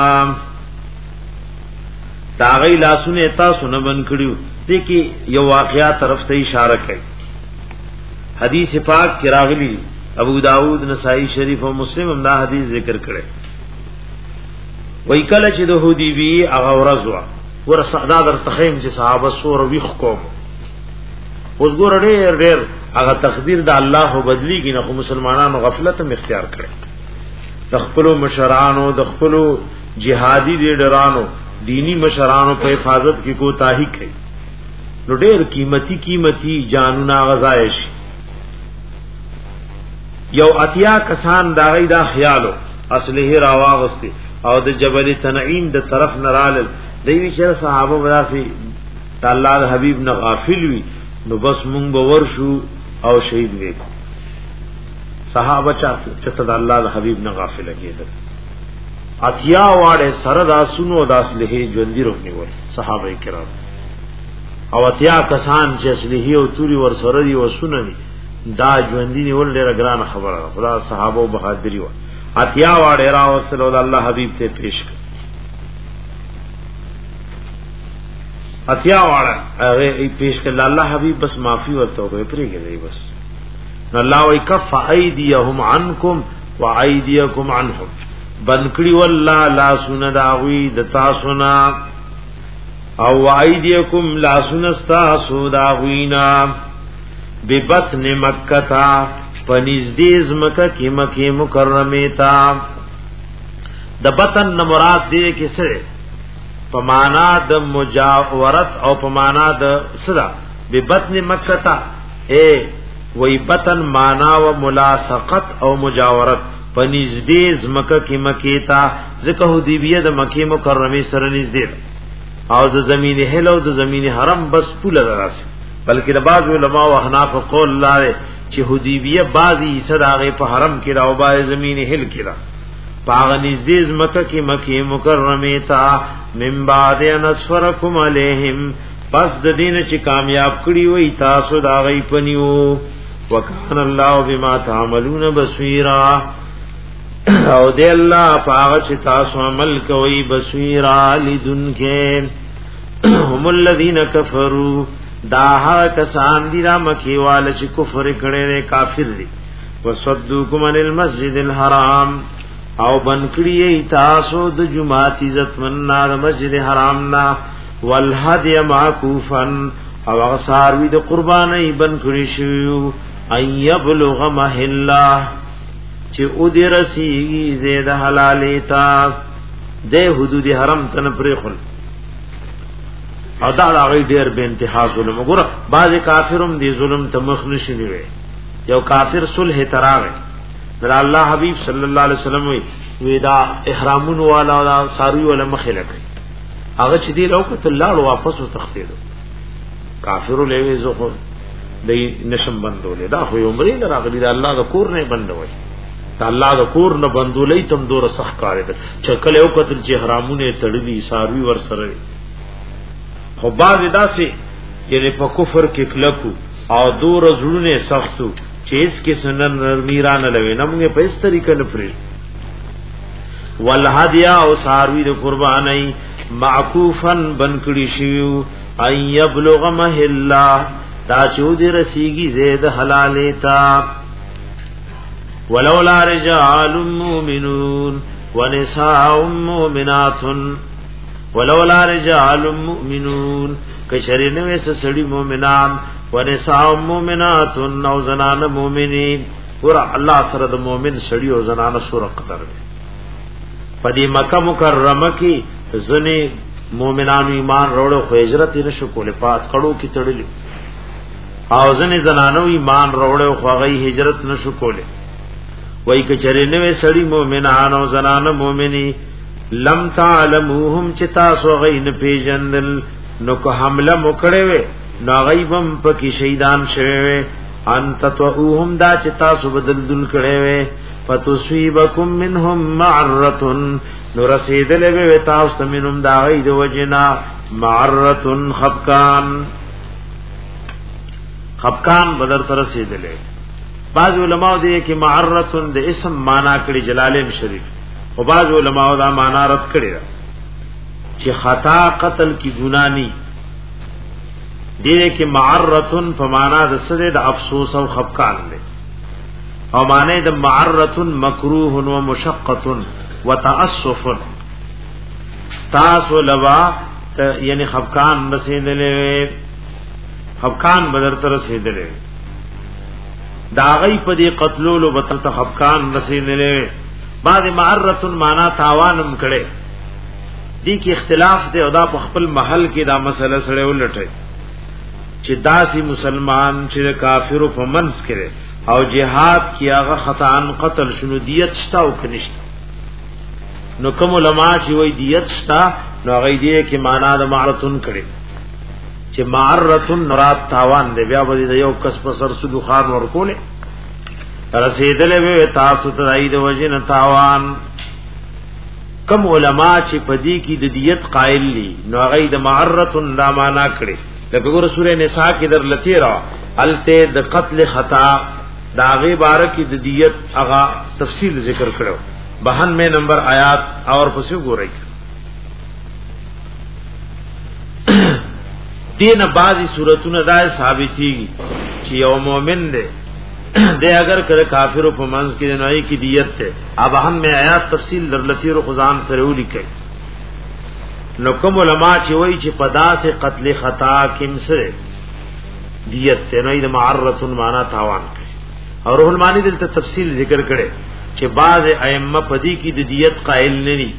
دا غی لاسونه تاسونا بنکړیو دې کې یو واقعیا طرف ته اشاره کوي حدیث پاک کې راغلی ابو داود نسائی شریف او مسلم هم دا حدیث ذکر کړي وای کله چې د حدیبی هغه ورځ ور سعدا در تخیم چې صحابه سور ویخ کوم اوس ګور ډېر ډېر هغه تقدیر د الله بدلی کې نه مسلمانانو غفلت هم اختیار کړي د خپل مشرانو د خپل جهادي لیډرانو دینی مشرانو په حفاظت کې کوتاهی کوي نو ډېر قیمتي قیمتي جانونه غزایش یو اتیا کسان دا غي دا خیالو اصله راواغستی او د جبل تنعیم د طرف نرال دوی چې صحابه وراسي تعالی د حبیب نه غافل وي نو بس مونږ باور شو او شهید وي صحابه چې ته د الله د حبیب نه غافل کېدل اتیا واړه سره دا سونو د اصله ژوندۍ روحني ول صحابه کرام او اتیا کسان چې اصله او توري ور سره دي وسونه دا ژوندۍ نیول ډیره ګران خبره خدا صحابه او بهادری و اتیا واړه را وصل او الله حبیب ته پیش کړ اتیا واړه هغه پیش کړ الله حبیب بس معافي ورته وکړي پرېږي بس نو الله وی کف ایدیهم عنکم و ایدیکم عنهم بنکړي والله لا سن داوی د تاسو نا او ایدیکم لا سن تاسو داوینا ببطن مکه تا پنځدیز مکه کی مکه مکرمه تا د بطن نه مراد دی کې سره په معنا د مجاورت او په معنا د صدا ببطن مکه تا اے وی بطن معنا و ملاصقت او مجاورت پنځدیز مکه کی مکه تا ځکه حدیبیه د مکه مکرمه سره نږدې او د زمین هلو د زمین حرم بس پوله راځي بلکې د بعض علماء او احناف قول لاره چې حدیبیه بعضی صداغه په حرم کې راو بای زمین هل کې را پاغ نږدې مکه کې مکه مکرمه تا من بعد انصرکم علیہم پس د دین چې کامیاب کړی وای تاسو دا غي پنیو وکان الله بما تعملون بصیرا او دی الله پاغ چې تاسو عمل کوي بصیرا لذنکه هم الذین کفروا دا ها کسان دی را مکی وال چې کفر کړي کافر دي وصدوکم عن المسجد الحرام او بنکړی تاسو د جمعات عزت مننا د مسجد حرام نا والهدی معکوفن او غساروی د قربانی بنکړی شو ایبلغ محلا چې او دې رسی زید حلالیتا د حدود حرم تن پرخل او دا هغه ډیر به انتها ظلم وګوره بعض کافرم دي ظلم ته مخ نشي نیوي یو کافر صلح تراغه در الله حبیب صلی الله علیه وسلم وی دا احرامون والا دا ساروی ولا مخلک هغه چې دی لوکت الله واپس وتختیدو کافر له زو خو دای نشم بندولې دا خو عمرې نه راغلی دا الله د کور نه بندوي دا الله د کور نه بندولې تم دور سخت کار دي چې کله یو کتل چې احرامونه تړلي ساروی ور سره خو باز داسې یعنی په کفر کې کلکو او دور زړونه سختو چیز کې سنن نرمیران لوي نمغه په اس طریقې نه فري والهدیا او ساروی د قربانای معکوفن بنکړي شیو اي يبلغ محلا دا چود رسیږي زید حلالتا ولولا رجال مؤمنون ونساء مؤمنات ولولا رجال مؤمنون کشرینه وس سړي مؤمنان ونساء مؤمنات او زنان مؤمنین ور الله سره د مؤمن سړي او زنان سره قدر پدې مکه مکرمه کې زنه مؤمنانو ایمان وروړو خو هجرت یې نشو کولې پات کړو کې تړلې او زنه زنانو ایمان وروړو خو غي هجرت نشو کولې وای کچرینه وس سړي مؤمنان او زنان مؤمنی لم تعلموهم چتا سو غین پیجندل نو کو حمله مکړې وې نو غیبم پکې شهیدان شوه انت توهم دا چتا سو بدل دل کړې وې فتصيبكم منهم معره نو رسیدلې وې تاسو منهم دا غید وجنا معره خفقان خفقان بدر تر رسیدلې بعض علماء دې کې معره د اسم معنا کړي جلالین شریف او بعض علماء دا معنا رد کړي چې خطا قتل کی ګنانی دې کې معرتن په معنا د سره د افسوس او خفقان دی او معنی د معرتن مکروه و مشقه و تاسف تاسو لوا یعنی خفقان رسیدلې خفقان بدر تر رسیدلې دا غي په دې قتلولو بتل ته خفقان رسیدلې بعد معرتن معنا تاوانم کړي دې کې اختلاف دی او دا په خپل محل کې دا مسله سره ولټي چې داسي مسلمان چې کافرو په منځ کې او جهاد کې هغه خطأن قتل شنو دیت شتا او کنيشت نو کوم علماء چې وای دیت شتا نو هغه دې کې معنا د معرتن کړي چې معرتن رات تاوان دی بیا به یو کس په سر سودو خان ورکول رسیدلې به تاسو ته اید وجن تاوان کم علماء چې پدی کې د دیت قائل دي نو هغه د معرتن لا معنا کړي لکه ګور سورې نساء کې در لتی را الته د قتل خطا دا غي بارک د دیت هغه تفصیل ذکر کړو بہانوے نمبر آیات اور پسې ګورئ دین بعضی صورتونه دا ثابتېږي چې یو مؤمن دی دے اگر کړه کافرو په منځ کې نه کی دیت ته اب هم میں آیات تفصیل در لتی رو خزان سره ولیکي نو کوم علماء چې وایي چې پدا سے قتل خطا کیم سره دیت ته نه د معرۃ معنا تاوان کوي. او روح المانی دلته تفصیل ذکر کړي چې بعض ائمه پدی کی د دیت قائل نه دي.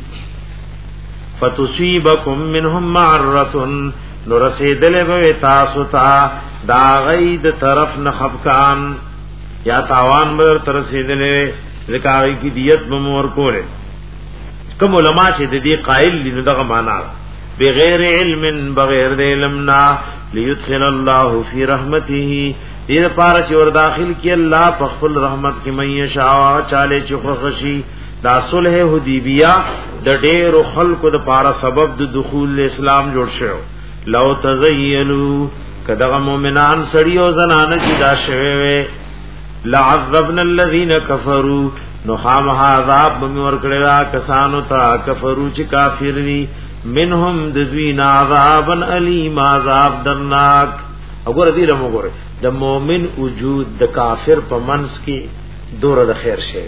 فتصيبكم منهم معرۃ نو رسیدل به تاسو ته دا غید طرف نه خفقان یا تاوان به تر رسیدل ذکر کی دیت بمور کوله. کوم علما چې د دې قائل دي دغه معنا بغیر علم بغیر د علمنا ليدخل الله في رحمته دې لپاره چې ور داخل کی الله په خپل رحمت کې مې شاوا چاله چې خوشي دا صلح حدیبیہ د ډېر خلکو د پاره سبب د دخول اسلام جوړ شو. لو تزینوا کدغه مؤمنان سړیو زنانه چې دا شوي لعذبنا الذين كفروا نو خامها عذاب به ورکړه کسانو ته کفرو چې کافر دي منهم ذوین عذابا الیم عذاب درناک. وګوره دې رمو ګوره د مؤمن وجود د کافر په منس کې دوره د خیر شي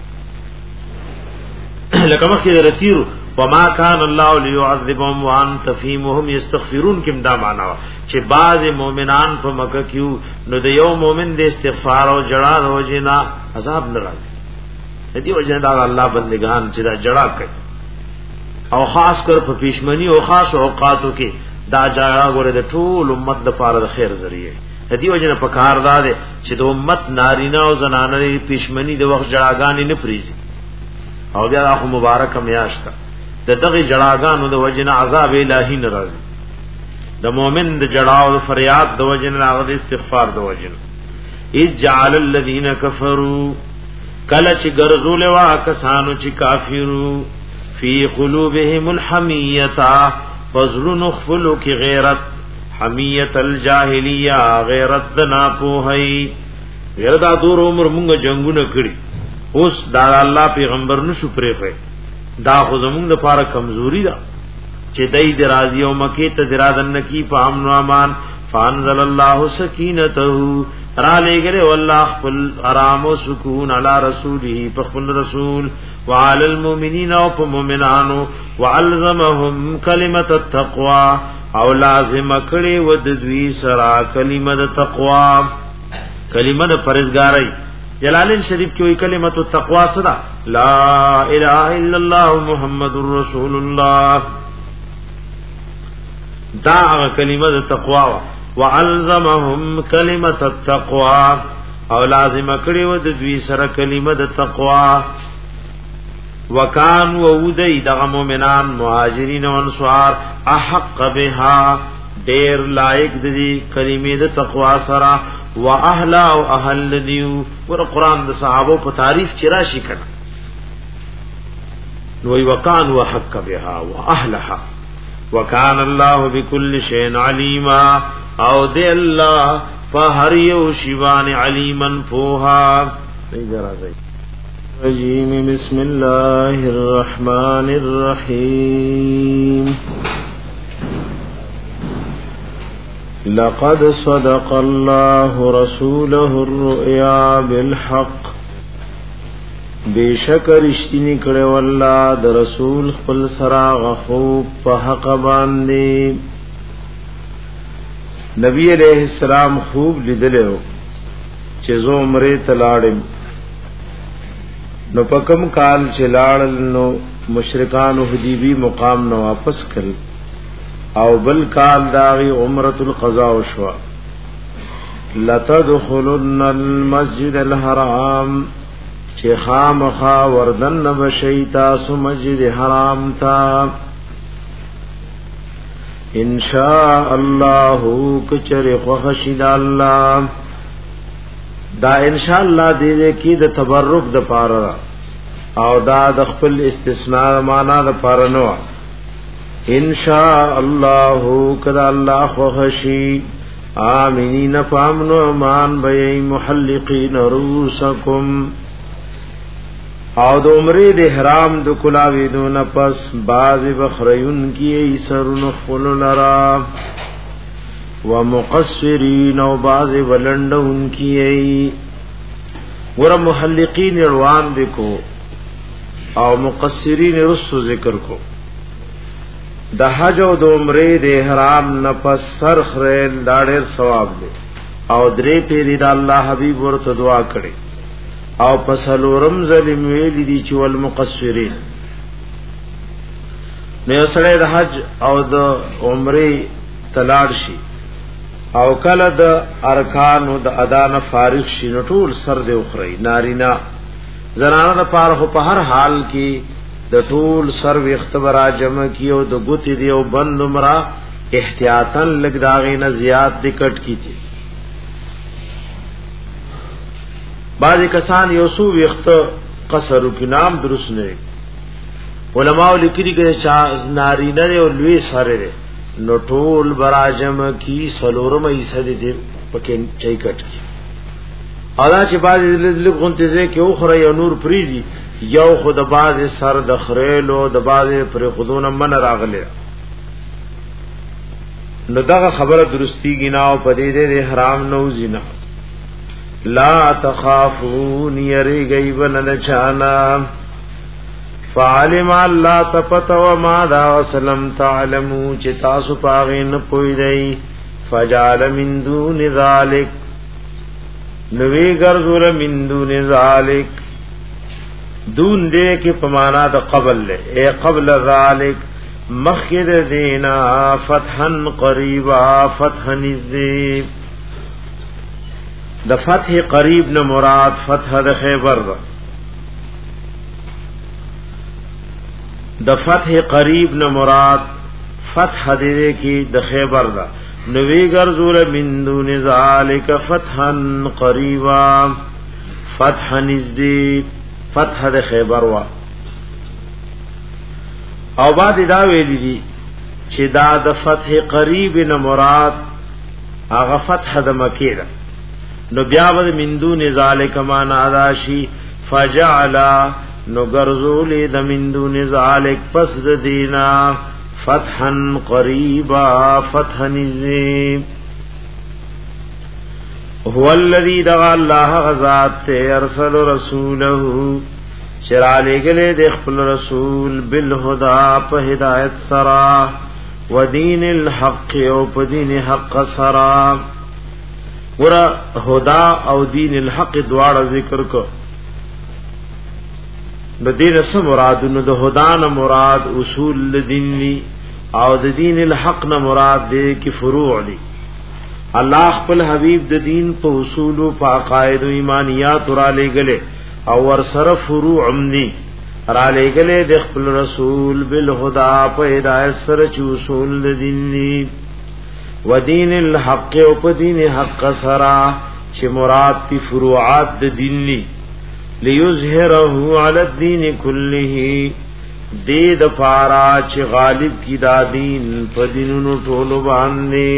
لکه مخکې درتیرو وما كان الله ليعذبهم وانت فيهم يستغفرون کیم دا معنا چې بعض مؤمنان په مکه کې نو د یو مؤمن د استغفار او جړا د وجنا عذاب نه راځي. دې وجه دا الله بندگان چې دا جړا کوي او خاص کر په پښمنی او خاص اوقاتو کې دا جړا غره د ټول امت د پاره د خیر ذریعہ. دې وجه نه پکار دار چې د امت نارینه او زنانه پښمنی د وخت جړاګانې نه پریزي او بیا اخو مبارک میاشت د دغه جړاګانو د وجنه عذاب الهی ناراضي. د مؤمن د جړاو د فریاد د وجنه هغه د استغفار د وجنه اجعل الذين كفروا کله چې ګرځول وا کسانو چې کافرو فی قلوبهم الحمیه فزلن خفلوا کی غیرت حمیت الجاهلیه غیرت د ناپوهی غیر دا دور عمر مونږ جنگونه کړی اوس دا الله پیغمبر نشو پرې پې دا خو زمونږ د پاره کمزوري ده چې دای درازي او مکه ته درادن نکی په امن و امان فانزل الله سکینته را لګره والله خپل آرام او سکون علی رسوله په خپل رسول وعلى المؤمنین او په مؤمنانو وعلزمهم کلمۃ التقوا او لازم کړي ود دوی سرا کلمۃ التقوا کلمۃ پرهیزګاری. جلالین شریف کې وی کلمۃ التقوا صدا لا اله الا الله محمد رسول الله دا کلمۃ التقوا وعلزمهم کلمۃ التقوا او لازم کړي و د دوی سره کلمۃ التقوا. وکان وودی دغه مؤمنان مهاجرین او انصار احق بها ډیر لایق دي کلمې د تقوا سره واهل او اهل دیو. ور قران د صحابه په تعریف چې راشي کړه نو وکان وحق بها واهلها وکان الله بكل شيء عليما او دی الله په هر یو شی باندې علیمن پوها. رجیم بسم الله الرحمن الرحیم لقد صدق الله رسوله الرؤيا بالحق بیشکر اشتنی کړه والله د رسول خپل سرا غفو په حق باندې. نبی علیہ السلام خوب لیدلو چې زو عمره تلاړم نو پکم کال چې لاړل نو مشرکان حدیبی مقام نو واپس کړ او بل کال داغي عمره القضاء شوا. لتدخلن المسجد الحرام چې خامخا وردن بشیتا سو مسجد حرام تا ان شاء الله کچر خوشید الله. دا ان شاء الله دې کې د تبرک د پاره او دا د خپل استثناء معنا د پاره نو ان شاء الله کذا الله خوشی امنین فامن امان بی محلقین رؤوسکم او د عمره د احرام د کلاوی دون پس باز بخریون کی سرن خپل لرا ومقصرین او باز ولندون کی ور محلقین روان دکو او مقصرین رسو ذکر کو. د حج او د عمره د احرام نفس سر خریل دا ډېر ثواب دی او درې پیری د الله حبیب ورته دعا کړي او پسلورم ظلم ویل دي چې والمقصرین نو سره د حج او د عمره تلاړ شي او کله د ارکان او د ادا نه فارغ شي نو ټول سر دې اخري نارینا زنانه د پاره په هر حال کې د ټول سر اختبارا جمع کیو د ګوتی دی او بند عمره احتیاطاً لګ داغې نه زیات دکټ کی دي بعضی کسان یو سو وخت قصر کی نام درست نه علماء لیکلي کې چا نارینه او لوی سره ده نو ټول براجم کی سلورم ایسه دي پکې چای کټ کی ادا چې بعضی لغونتزه کې اوخره یو نور پریزي یو خود باز سر د خریلو د باز پر خودونه من راغله نو دا خبره درستی گناو پدې دې حرام نو زنا لا تخافون یری غیبن لچانا فعلم الله تپت و ما دا وسلم تعلمو چې تاسو پاغین پوی دی فجعل من دون ذلک نوی غرزول من دون ذلک دون دے کی پمانا دا قبل لے اے قبل ذالک مخید دینا فتحا قریبا فتحا نزدیب دا فتح قریب نا مراد فتح دا خیبر دا دا فتح قریب نا مراد فتح دے کی دا خیبر دا نوی گرزول من دون ذالک فتحا قریبا فتحا نزدیب فتح د خیبر وا او بعد دا ویلی دي چې دا د فتح قریب نه مراد هغه فتح د مکه ده نو بیا ود من دون ذالک معنا اداشی فجعل نو غرزول د من دون ذالک پس د دینا فتحا قریبا فتح نزیم هو الذي دعا الله غزات ارسل رسوله شرع لګله د خپل رسول بالهدى په هدایت سرا ودین الحق او په دین حق سرا ور هدا او دین الحق دواړه ذکر کو د دین سم مراد نو د هدا نه مراد اصول دین او د دین الحق نه مراد دې کی فروع دي الله خپل حبیب د دین په اصول او په عقاید او ایمانیات را لګله او ور سره فروع عمدی را لګله د خپل رسول بالهدى په هدایت سره چې اصول د دین دي و دین الحق او په دین حق سره چې مراد تی فروعات د دین دي ليظهره علی الدین كله دې د پارا چې غالب کی دا دین په دینونو ټولو باندې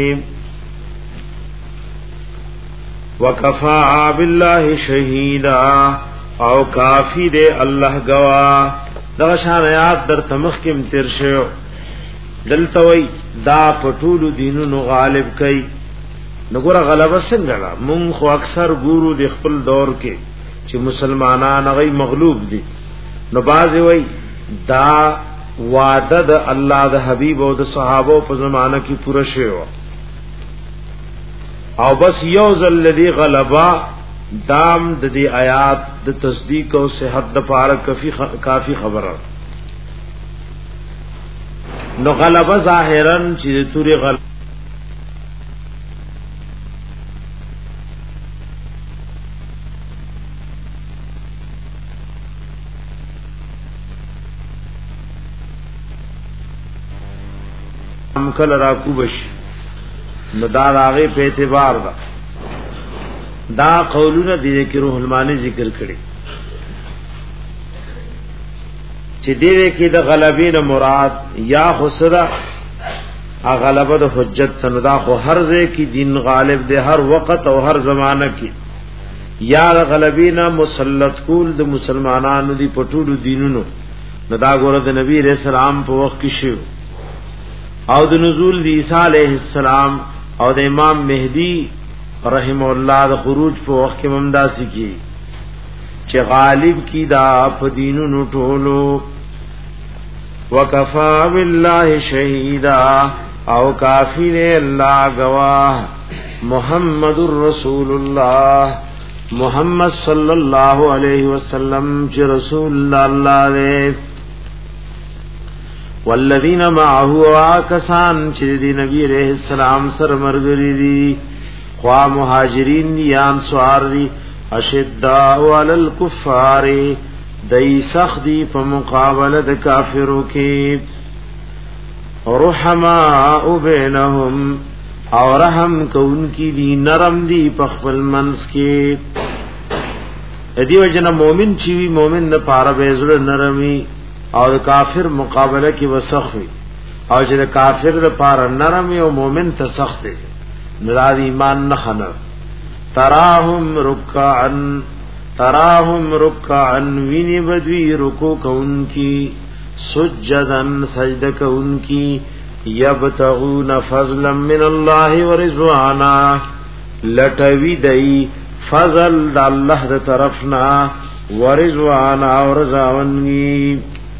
وکفا بالله شهیدا او کافی دے الله گوا دا شان آیات در تمخ کم تیر شو دلتوی دا پټول دینونو غالب کئ نګور غلبه څنګه لا مونږ خو اکثر ګورو د خپل دور کې چې مسلمانان غي مغلوب دي نو باز وی دا وعده د الله د حبیب او د صحابه په زمانہ کې پوره شوی او بس یو ذل لذی غلبا دام د دې آیات د تصدیق او صحت د پاره کافی کافی خبره نو غلبا ظاهرا چې توري غل ام کل راکوبش نو دا راغه په اعتبار دا دا قولونه دي چې روح المانی ذکر کړي چې دې کې د غلبین مراد یا خسرا غلبه د حجت سندا خو هر ځای کې دین غالب دی هر وخت او هر زمانہ کې یا غلبینا مسلط کول د مسلمانانو دی پټولو دینونو ندا ګوره د نبی رسول الله په وخت کې شو او د نزول د عیسی علیه السلام او د امام مهدی رحم الله د خروج په وخت کې ممداسي کی چې غالب کی دا په دینونو ټولو وکفا بالله شهیدا او کافی نے اللہ گواہ محمد رسول الله محمد صلی الله علیه وسلم چې رسول الله دی والذین معه واکسان چې دی نبی علیہ السلام سره مرګری دي خوا مهاجرین دي انصار دي اشداء علی الکفار دای سخدی په مقابله د کافرو کې رحماء بینهم او رحم کون کی دی نرم دی په خپل منس کې ادیو جن مومن چی وی مومن د پاره بیزړه نرمي او کافر مقابله کې وسخوي او چې کافر د پاره نرمي او مومن ته سخت دی مراد ایمان نه خنه تراهم رکعن تراهم رکعن ویني بدوی رکوع کون کی سجدن سجده کون کی یبتغون فضلا من الله ورضوانا لټوی دی فضل د الله د طرفنا ورضوانا او رضاونی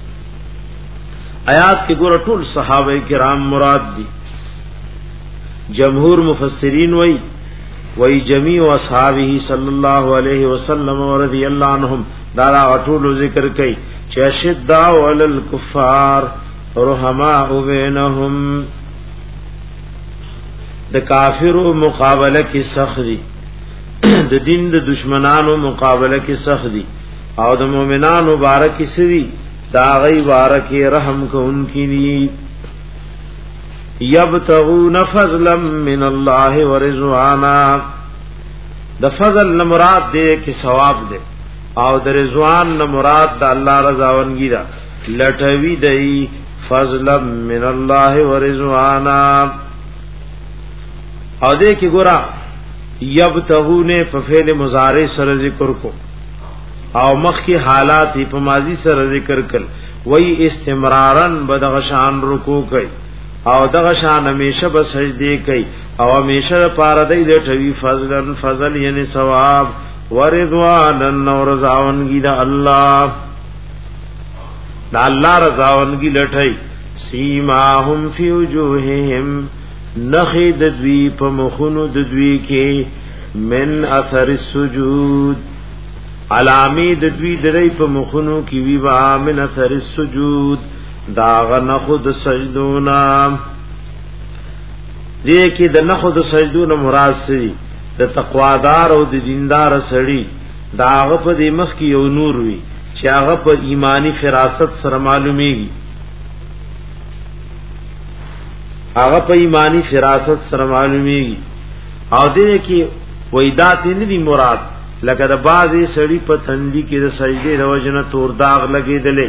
آیات کې ګور ټول صحابه کرام مراد دي جمهور مفسرین وای وای جميع اصحابہ صلی الله علیه وسلم ورضی الله عنهم دا ټول ذکر کوي چې شدوا علی الکفار رحماء بینهم د کافرو مقابله کې سخت دي د دین د دشمنانو مقابله کې سخت دي او د مؤمنانو مبارک سری دا غي بارک رحم کوونکی دي یبتغون فضلا من الله ورضوانا د فضل نه مراد دې کې ثواب ده او د رضوان نه مراد د الله رضاونګی ده لټوي دی فضلا من الله ورضوانا او دې کې ګورا یبتغون په فعل مضارع سره ذکر کو او مخ کی حالات په ماضی سره ذکر کړ وای استمرارن بدغشان رکوع کوي او دغشان همیشه به سجدي کوي او همیشه پاره دی لټوي فضلا فضل یعنی ثواب ورضوان او رضاونګی ده الله دا الله رضاونگی لټای سیماهم فی وجوههم نخید دوی په مخونو د دوی کې من اثر السجود علامی د دوی درې په مخونو کې وی وا من اثر السجود دا غ خود سجدونا دې کې د نخود سجدون مراد سری د تقوادار او د دیندار سړي دا غ په دې مخ کې یو نور وی چې هغه په ایمانی فراست سره معلومیږي هغه په ایمانی فراست سره معلومیږي او دې کې وېدات نه دي مراد لکه د بازي سړی په تندي کې د سجدي د وجنه تور داغ لګېدلې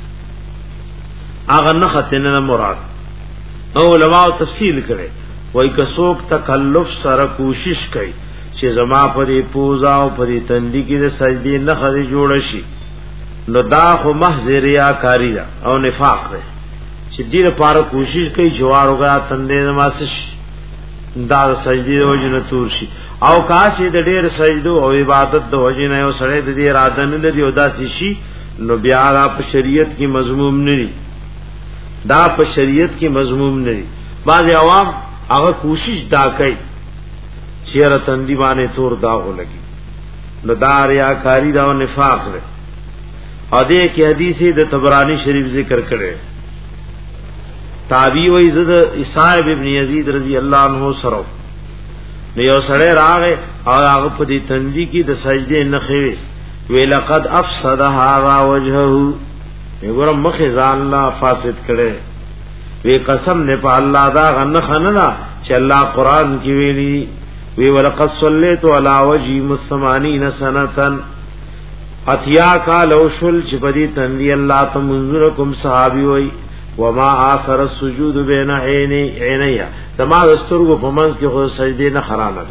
هغه نه ختنه مراد او علماء تفصیل کړي وای که څوک تکلف سره کوشش کوي چې زما په دې پوزا او په دې تندي کې د سجدي نه خري جوړ شي نو دا خو محض ریاکاری ده او نفاق ده چې دې لپاره کوشش کوي جوار وګا تندې نمازش دا سجدي د وجنه تور شي او کاش د ډېر سجدو او عبادت د وجنه یو سره د دې اراده نه لري او دا شي نو بیا را په شریعت کې مضموم نه دي دا په شریعت کې مضموم نه دي بعض عوام هغه کوشش دا کوي چې را تندې باندې تور داغ لګي نو دا ریاکاری دا او نفاق ده او دې کې حدیث د طبرانی شریف ذکر کړي تابعی و عزت اسحاق ابن یزید رضی الله عنه سره نو یو سره راغه او هغه په دې تندې کې د سجدې نخوي وی لقد افسد هذا وجهه وګورم مخه ځان الله فاسد کړي وی قسم نه په الله دا غن خننا چې الله قران کې ویلي وی ولقد صلیت علی وجهی مسمانین سنتن اتیا کال او شل چې بدی تندی الله ته منذرکم صحابي وای وما اخر السجود بین عینی عینیا تما دستورغو په منځ کې خو سجدي نه خرانه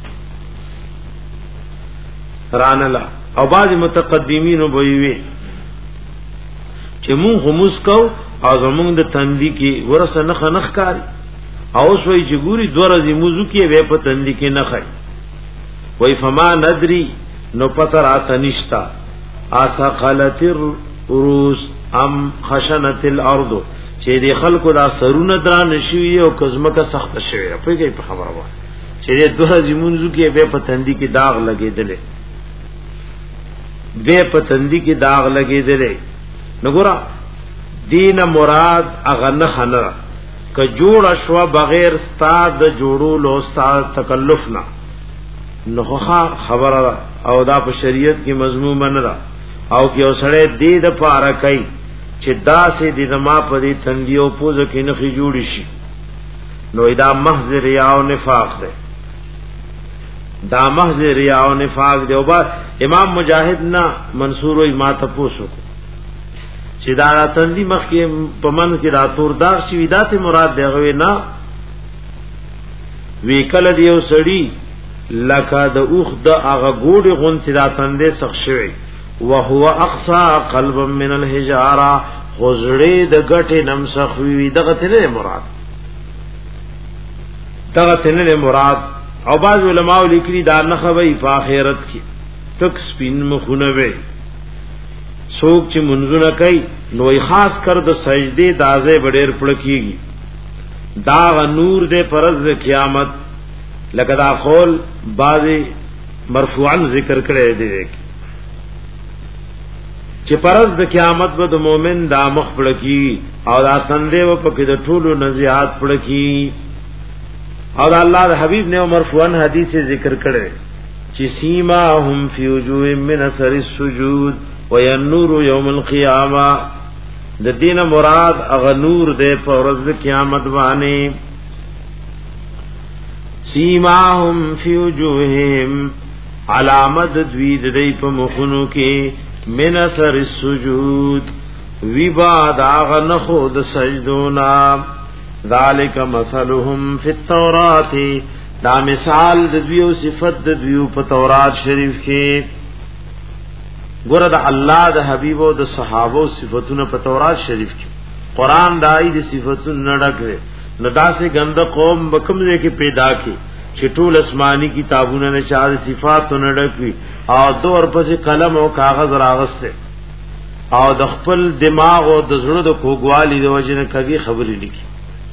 خرانه او بعض متقدمین وبوي چې مون خموس کو او زمونږ د تندی کې ورسه نه خنخ کاری او سوی چې ګوري دوه ورځې موضوع کې وې په تندی کې نه خای وای فما ندری نو پتر اتنشتا اثقلت الروس ام خشنت الارض چې دی خلکو دا سرونه دران شي او کزمکه سخت شوی په کې په خبره وای چې دوه زمونږ کې به پتندي کې داغ لګېدلې به پتندي کې داغ لګېدلې نګورا دین مراد اغه نه خنه ک جوړ شو بغیر استاد جوړولو استاد تکلف نه نوخه خبره او دا په شریعت کې مضمون نه را او کې اوسړې دې د پاره کوي چې دا سي دې ما په دې تندیو پوزه کې نه جوړی شي نو دا محض ریا او نفاق ده دا محض ریا او نفاق دی او با امام مجاهد نا منصور او ما ته پوسو چې دا تندی مخ کې پمن کې را تور داغ شي ودات مراد دی غوي نه وی کله دی او سړی لکه د اوخ د هغه ګوډي غون چې دا تندې سخ شوی وهو اقصى قلبا من الحجاره غزړې د غټه نمسخ وی دغه ته مراد دغه ته مراد او بعض علماء لیکلي دا نه خوي په آخرت کې تک سپین مخونه وي څوک چې منځونه کوي نوې خاص کر د سجدي دازه بډېر پړکیږي دا نور دې پرز قیامت لکه دا قول بعضی مرفوعا ذکر کړي دي چې پرز د قیامت به د مؤمن دا مخ پړکی او دا تندې و په کې د ټولو نزيات پړکی او الله د حبیب نے مرفوعا حدیث ذکر کړي چې سیما هم فی وجوه من اثر السجود وینور یوم القیامه د دین مراد اغه نور دې په ورځ د قیامت باندې سیما هم فی وجوههم علامت دوی دې په مخونو کې من اثر السجود وی بعد اغه نخو د سجدونا ذالک مثلهم فی التوراۃ دا مثال د دیو صفت د دیو په تورات شریف کې ګوره د الله د حبیب او د صحابه صفاتونه په تورات شریف کې قران دای د صفاتونه نډکره نو داسې ګند قوم بکمزه کې پیدا کی چې ټول آسمانی کتابونه نه چار صفاتونه نډکوي او دور پسې قلم او کاغذ راغسته او د خپل دماغ او د زړه د کوګوالي د وجنه کوي خبرې لیکي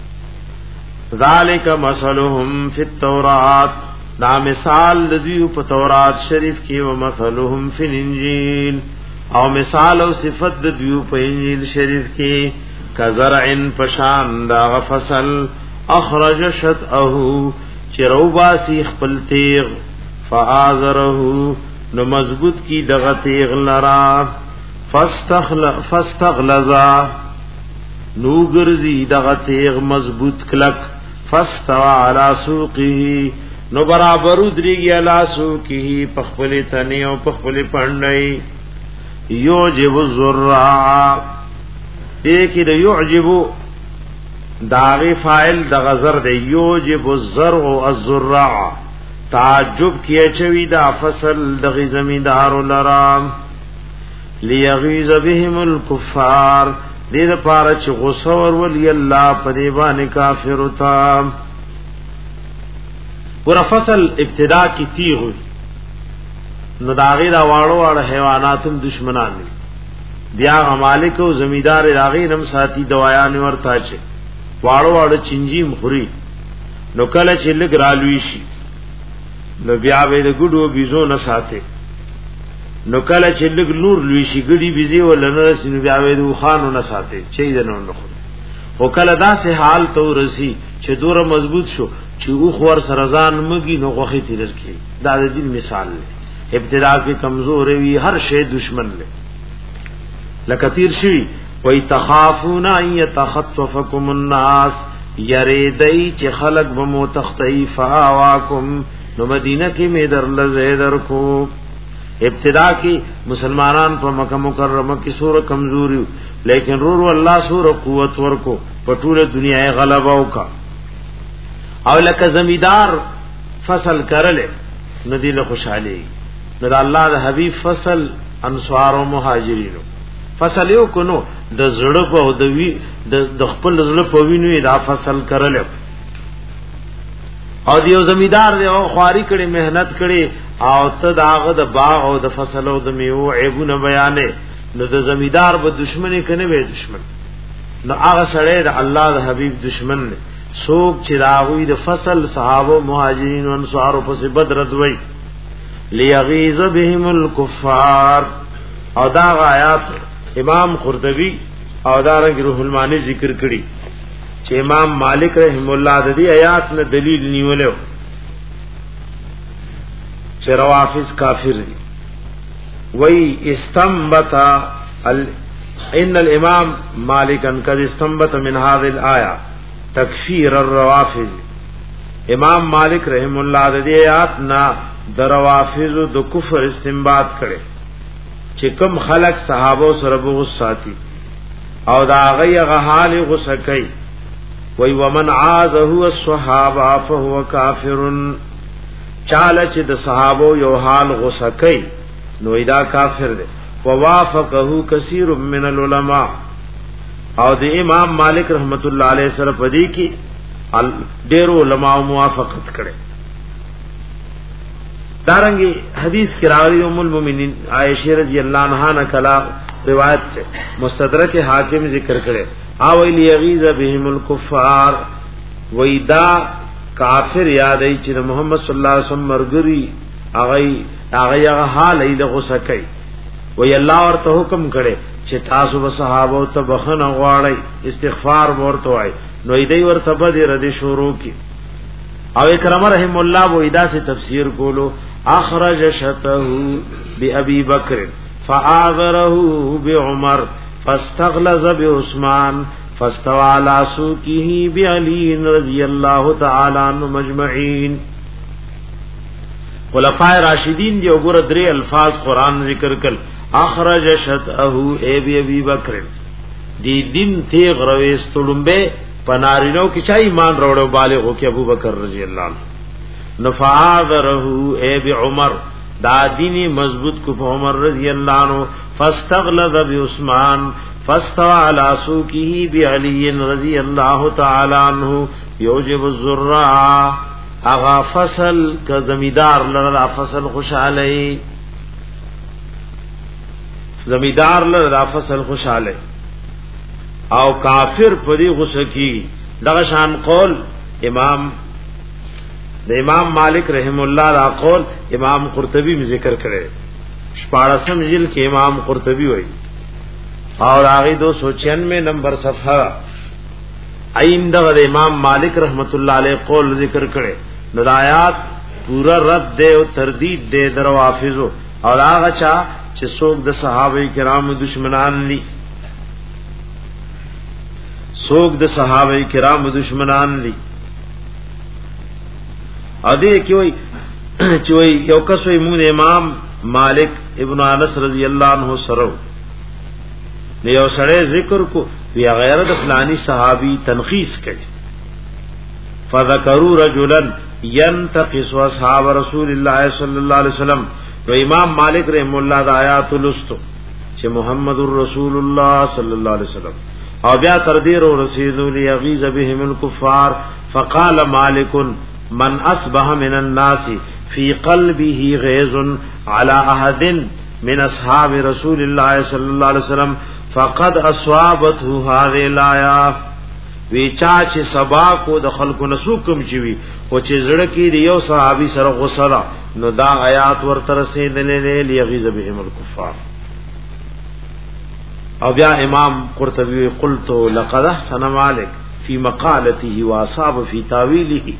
ذالک مثلهم فی التوراۃ دا مثال لذیو په تورات شریف کې او مثلهم فی الانجیل او مثال او صفت د دیو په انجیل شریف کې کزرعن پشان دا فصل اخرج شطأه چروباسی خپل تیغ فآزره نو مضبوط کی دغه تیغ لرا فاستغل فاستغلظا نو ګرځي دغه تیغ مضبوط کلک فاستوى على سوقه نو برابر دريږي على سوقه پخپل تنه او پخپل پړنۍ يوجب الزرع دې کې د يعجب داغه فاعل د غزر دی يوجب الزرع الزرع تعجب کیه چوي دا فصل د زمیندار لرام ليغيظ بهم الكفار دې د پاره چې غوسور ولي الله په دی باندې کافر وتا ور فصل ابتدا کی تیغ نو داغه دا واړو واړه حیواناتم دشمنان دي بیا مالک او زمیدار راغی نم ساتي دوايان ورتا چې واړو واړه چنجي مخوري نو کله چې لګ رالوي شي نو بیا به د ګډو بيزو نه ساتي نو کله چې لګ نور لوي شي ګډي بيزي ولنه سينو بیا به د خانو نه ساتي چې دنه نه خو او کله دا سه حال تو رسی چې دوره مضبوط شو چې او خور سرزان مګي نو غوخي تیر کی دا د دې مثال دی ابتدا کې کمزور وي هر شی دشمن له لکثیر شي وای تخافون ان يتخطفكم الناس یریدای چې خلق به متختیف اواکم نو مدینه کې می در لزیدر کو ابتدا کې مسلمانان په مکه مکرمه کې سور کمزوري لیکن رور الله سور قوت ورکو په ټوله دنیا غلبه وکا او لکه زمیدار فصل کرله ندی له خوشحالي نو د الله د حبيب فصل انصار او مهاجرینو فصل یو کونو د زړه په د وی د خپل زړه په وینو دا فصل کرله او دیو زمیدار دی او خواري کړي مهنت کړي او ته داغه د باغ او د فصل او د میوه عیبونه بیانې نو د زمیدار به دشمنی کنه وي دشمن نو هغه سره د الله د حبيب دشمن نه سوک چې راغوی د فصل صحابه مهاجرین او انصار په بدر دوی لیغیظ بهم الکفار. او دا آیات امام قرطبی او دارنګ روح المانی ذکر کړي چې امام مالک رحم الله د دې آیات نه دلیل نیولو چې روافض کافر دي. وی استنبط ال ان الامام مالک ان قد استنبط من هذه الايه تکفیر الروافض. امام مالک رحم الله د دې آیات نه د روافض د کفر استنباط کړي چې کوم خلق صحابه سره بغض ساتي او دا غیغه حال غصه کوي. وی ومن عازه الصحابه فهو کافر. چاله چې د صحابه یو حال غصه کوي نو دا کافر دی. ووافقه کثیر من العلماء. او د امام مالک رحمت الله علیه سره پدې کې ډېر علماء موافقت کړي. دارنګي حدیث کې راغلي ام المؤمنین عائشہ رضی الله عنها نه کلا روایت ہے مستدرک حاکم ذکر کرے او یغیظ بهم الکفار. ویدا کافر یاد ای چې محمد صلی الله علیه وسلم مرګری هغه هغه حال ای د غصه کوي. وی الله ورته حکم کړي چې تاسو به صحابه ته بخنه غواړئ استغفار ورته وای نو ای دی ورته به رد شروع کی. او اکرم رحم الله ویدا سے تفسیر کولو اخرج شته بابي بکر فآذره بعمر فاستغلظ بعثمان فاستوى على سوقه بعلي رضي الله تعالى عنهم مجمعين. خلفاء راشدین دی وګور درې الفاظ قران ذکر کړ. اخرج شته ای ابي بکر دی دین تیغ رويستلمبه پنارینو کی چا ایمان روړو بالغ کې ابو بکر رضی الله عنه. نفعذره ای بعمر دا دینی مضبوط کو په عمر رضی الله عنه. فاستغلظ بعثمان فاستوى على سوقه بعلي رضی الله تعالی عنه یوجب الزراع. اغا فصل کا زمیدار لرا فصل خوشاله زمیدار لرا فصل خوشاله او کافر پری غصه کی. دغه شان قول امام د امام مالک رحم الله را قول امام قرطبی میں ذکر کرے. شپاړسم جلد کې امام قرطبی وایي اور هغه دو سو چھیانوے نمبر صفحہ عین دغه امام مالک رحمت الله علیه قول ذکر کړي. نو آیات پورا رد دے او تردید دے درو حافظو اور هغه چا چې څوک د صحابه کرام دشمنان دي څوک د صحابه کرام دشمنان دي. ا دې کې وای چې وای یو کس وای مون امام مالک ابن انس رضی الله عنه سره نه یو سره ذکر کو وی غیر د فلانی صحابی تنخیص کړي. فذكروا رجلا ينتقص اصحاب رسول الله صلی الله علیه وسلم. تو امام مالک رحم الله د آیات لستو چې محمد رسول الله صلی الله علیه وسلم او بیا تر دې ورو رسیدو لیغیظ بهم الکفار. فقال مالک من اصبح من الناس في قلبه غيظ على احد من اصحاب رسول الله صلی الله علیه وسلم فقد اصابته هذه الايه. وی چا چې سبا کو د خلکو نسوکم چوي او چې زړه کې دی یو صحابي سره غسرہ نو دا آیات ورته رسیدلې لیغیظ بهم الکفار. او بیا امام قرطبی قلت لقد احسن مالک فی مقالته واصاب فی تاویله.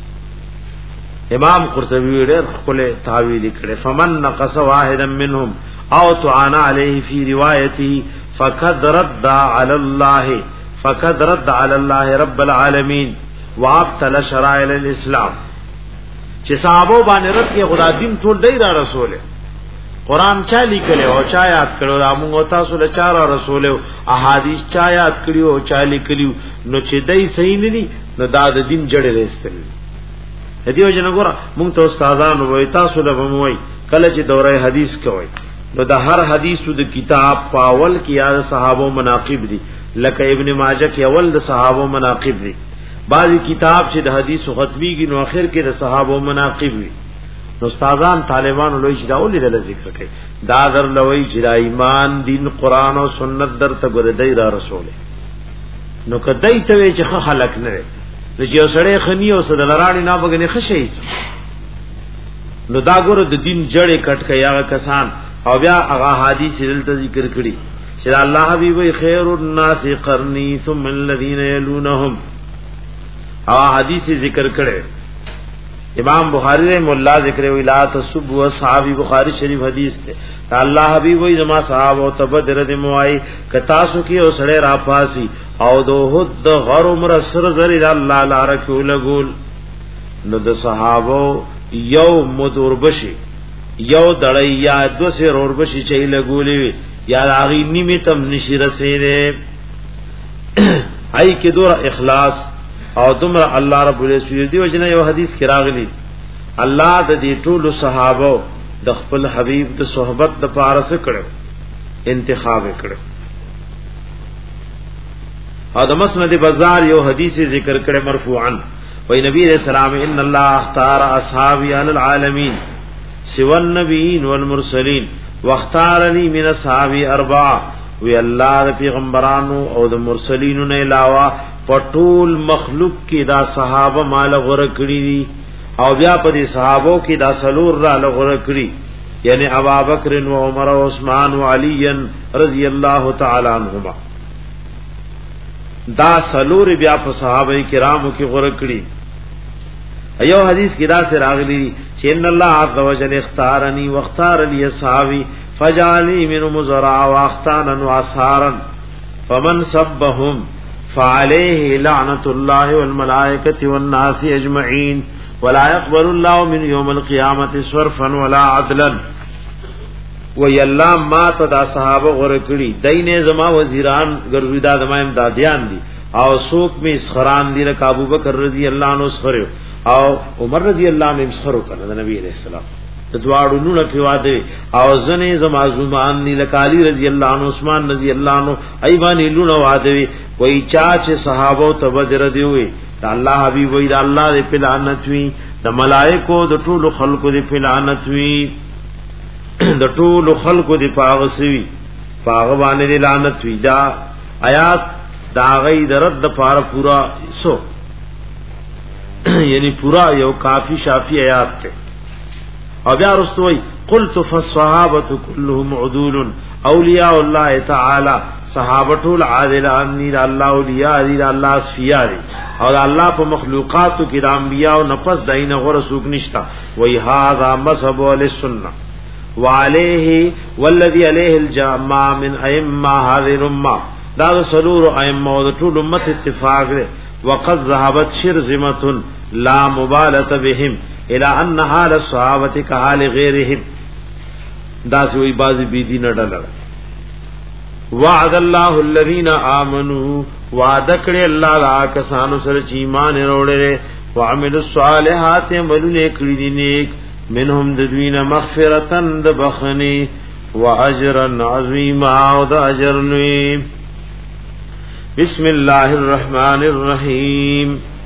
امام قرطبی ډېر خپل تاویل کړي. فمن نقص واحدا منهم او تعان علیه فی روایته فقد رد علی الله فقد رد علی الله رب العالمین وابطل شرائع الاسلام. چې صحابه باندې رد کې خدا دین ټول دی را رسول قرآن چا لیکل او چا یاد کړو دا موږ تاسو له چا رسول احادیث چا یاد کړیو او چا لیکلیو نو چې دای صحیح نه دي نو دا د دین جړې رېستل. هدیو جن ګور موږ ته استادانو وای تاسو له بموي کله چې دوره حدیث کوي نو د هر حدیثو د کتاب پاول کې یا صحابه مناقب دي لکه ابن ماجه کې اول د صحابه مناقب دي. بعضی کتاب چې د حدیث ختمی کې نو اخر کې د صحابه مناقب وي. نو استادان طالبان لوی چې دا ولې د ذکر کوي دا در لوی چې د ایمان دین قران او سنت در ته ګردای را رسول نو کدی ته چې خلق نه چې سړی خنی او صد لراړي نه بغنی خشي نو دا ګور د دین جړې کټ کیا کسان او بیا هغه حدیث دلته ذکر کړي چې الله حبیب خیر الناس قرنی ثم الذين يلونهم او حدیث ذکر کړي امام بخاری رحم الله ذکر وی لا تسب اصحاب بخاری شریف حدیث ته الله حبیب وی زما صحابه او تبدر د موای کتا سو کی او سړی را پاسی او دوحد غر عمر سر زری الله لار کیو لګول نو د صحابه یو مدوربشی یو دړی یا دو سر اوربشی چي لګولې یا اغي نیمه تم نشی رسیدې ای کی دور اخلاص او دمر الله رب العزت دی وجنه یو حدیث کې راغلی الله د دې ټول صحابه د خپل حبیب د صحبت د پارس کړو انتخاب کړو او د مسند بازار یو حدیث ذکر کړي مرفوعا وای نبی رسول الله ان الله اختار اصحابي علی العالمین سوى النبیین والمرسلین واختارنی من اصحابي اربعه وی الله د پیغمبرانو او د مرسلینو نه علاوه پټول مخلوق کې دا صحابه مال غره کړی دي او بیا په دې صحابو کې دا سلور را لغره کړی یعنی ابوبکر او عمر او عثمان او علی رضی الله تعالی عنهما دا سلور بیا په صحابه کرامو کې غره کړی ایو حدیث کې دا سره راغلی چې ان الله عز وجل اختارنی واختار لی اصحابی فجعلی من مزرع واختانا واصهارا فمن سبهم فعليه لعنة الله والملائكة والناس اجمعين ولا يقبل الله من يوم القيامة صرفا ولا عدلا وی الله ما تدا صحابه غره کړي دینه زما وزیران ګرځیدا زما امدادیان دي او سوق می اسخران دي لکه ابو بکر رضی الله عنه اسخرو او عمر رضی الله عنه اسخرو کنه نبی علیہ السلام د دواړو نو په واده او زنه زما زمان دي لکه علی رضی الله عنه عثمان رضی الله عنه ایوانی لونو واده وی چا چې صحابه تبدر دی وي الله حبیب وی دا الله دې په لعنت وی د ملائکو د ټول خلقو دې په لعنت وی د ټول خلقو دی پاغسوی پاغ باندې لعنت وی دا آیات دا غي درد د پار پورا سو یعنی پورا یو کافی شافی آیات ته او بیا رستوی قلت فالصحابه كلهم عدول اولیاء الله تعالی صحابه العادلان دی الله اولیاء دی الله اصفیاء دی او الله په مخلوقات کې د انبیاء او نفس دینه غره سوق نشتا وی هاذا مذهب السنه وعليه والذي عليه الجماع من ائمه هذه الامه دا سلور ائمه او ټول امت اتفاق ده وقد ذهبت شرذمه لا مبالغه بهم الى ان حال الصحابه كحال غيرهم دا سوی بازی بی دین ډلل وعد الله الذين امنوا وعد کړي الله لا کسانو سره چې ایمان وروړي وعملوا الصالحات عملونه کړی دي نیک منهم ددوین مغفرتن د بخنی و اجرا عظیما او د اجر نوی بسم الله الرحمن الرحیم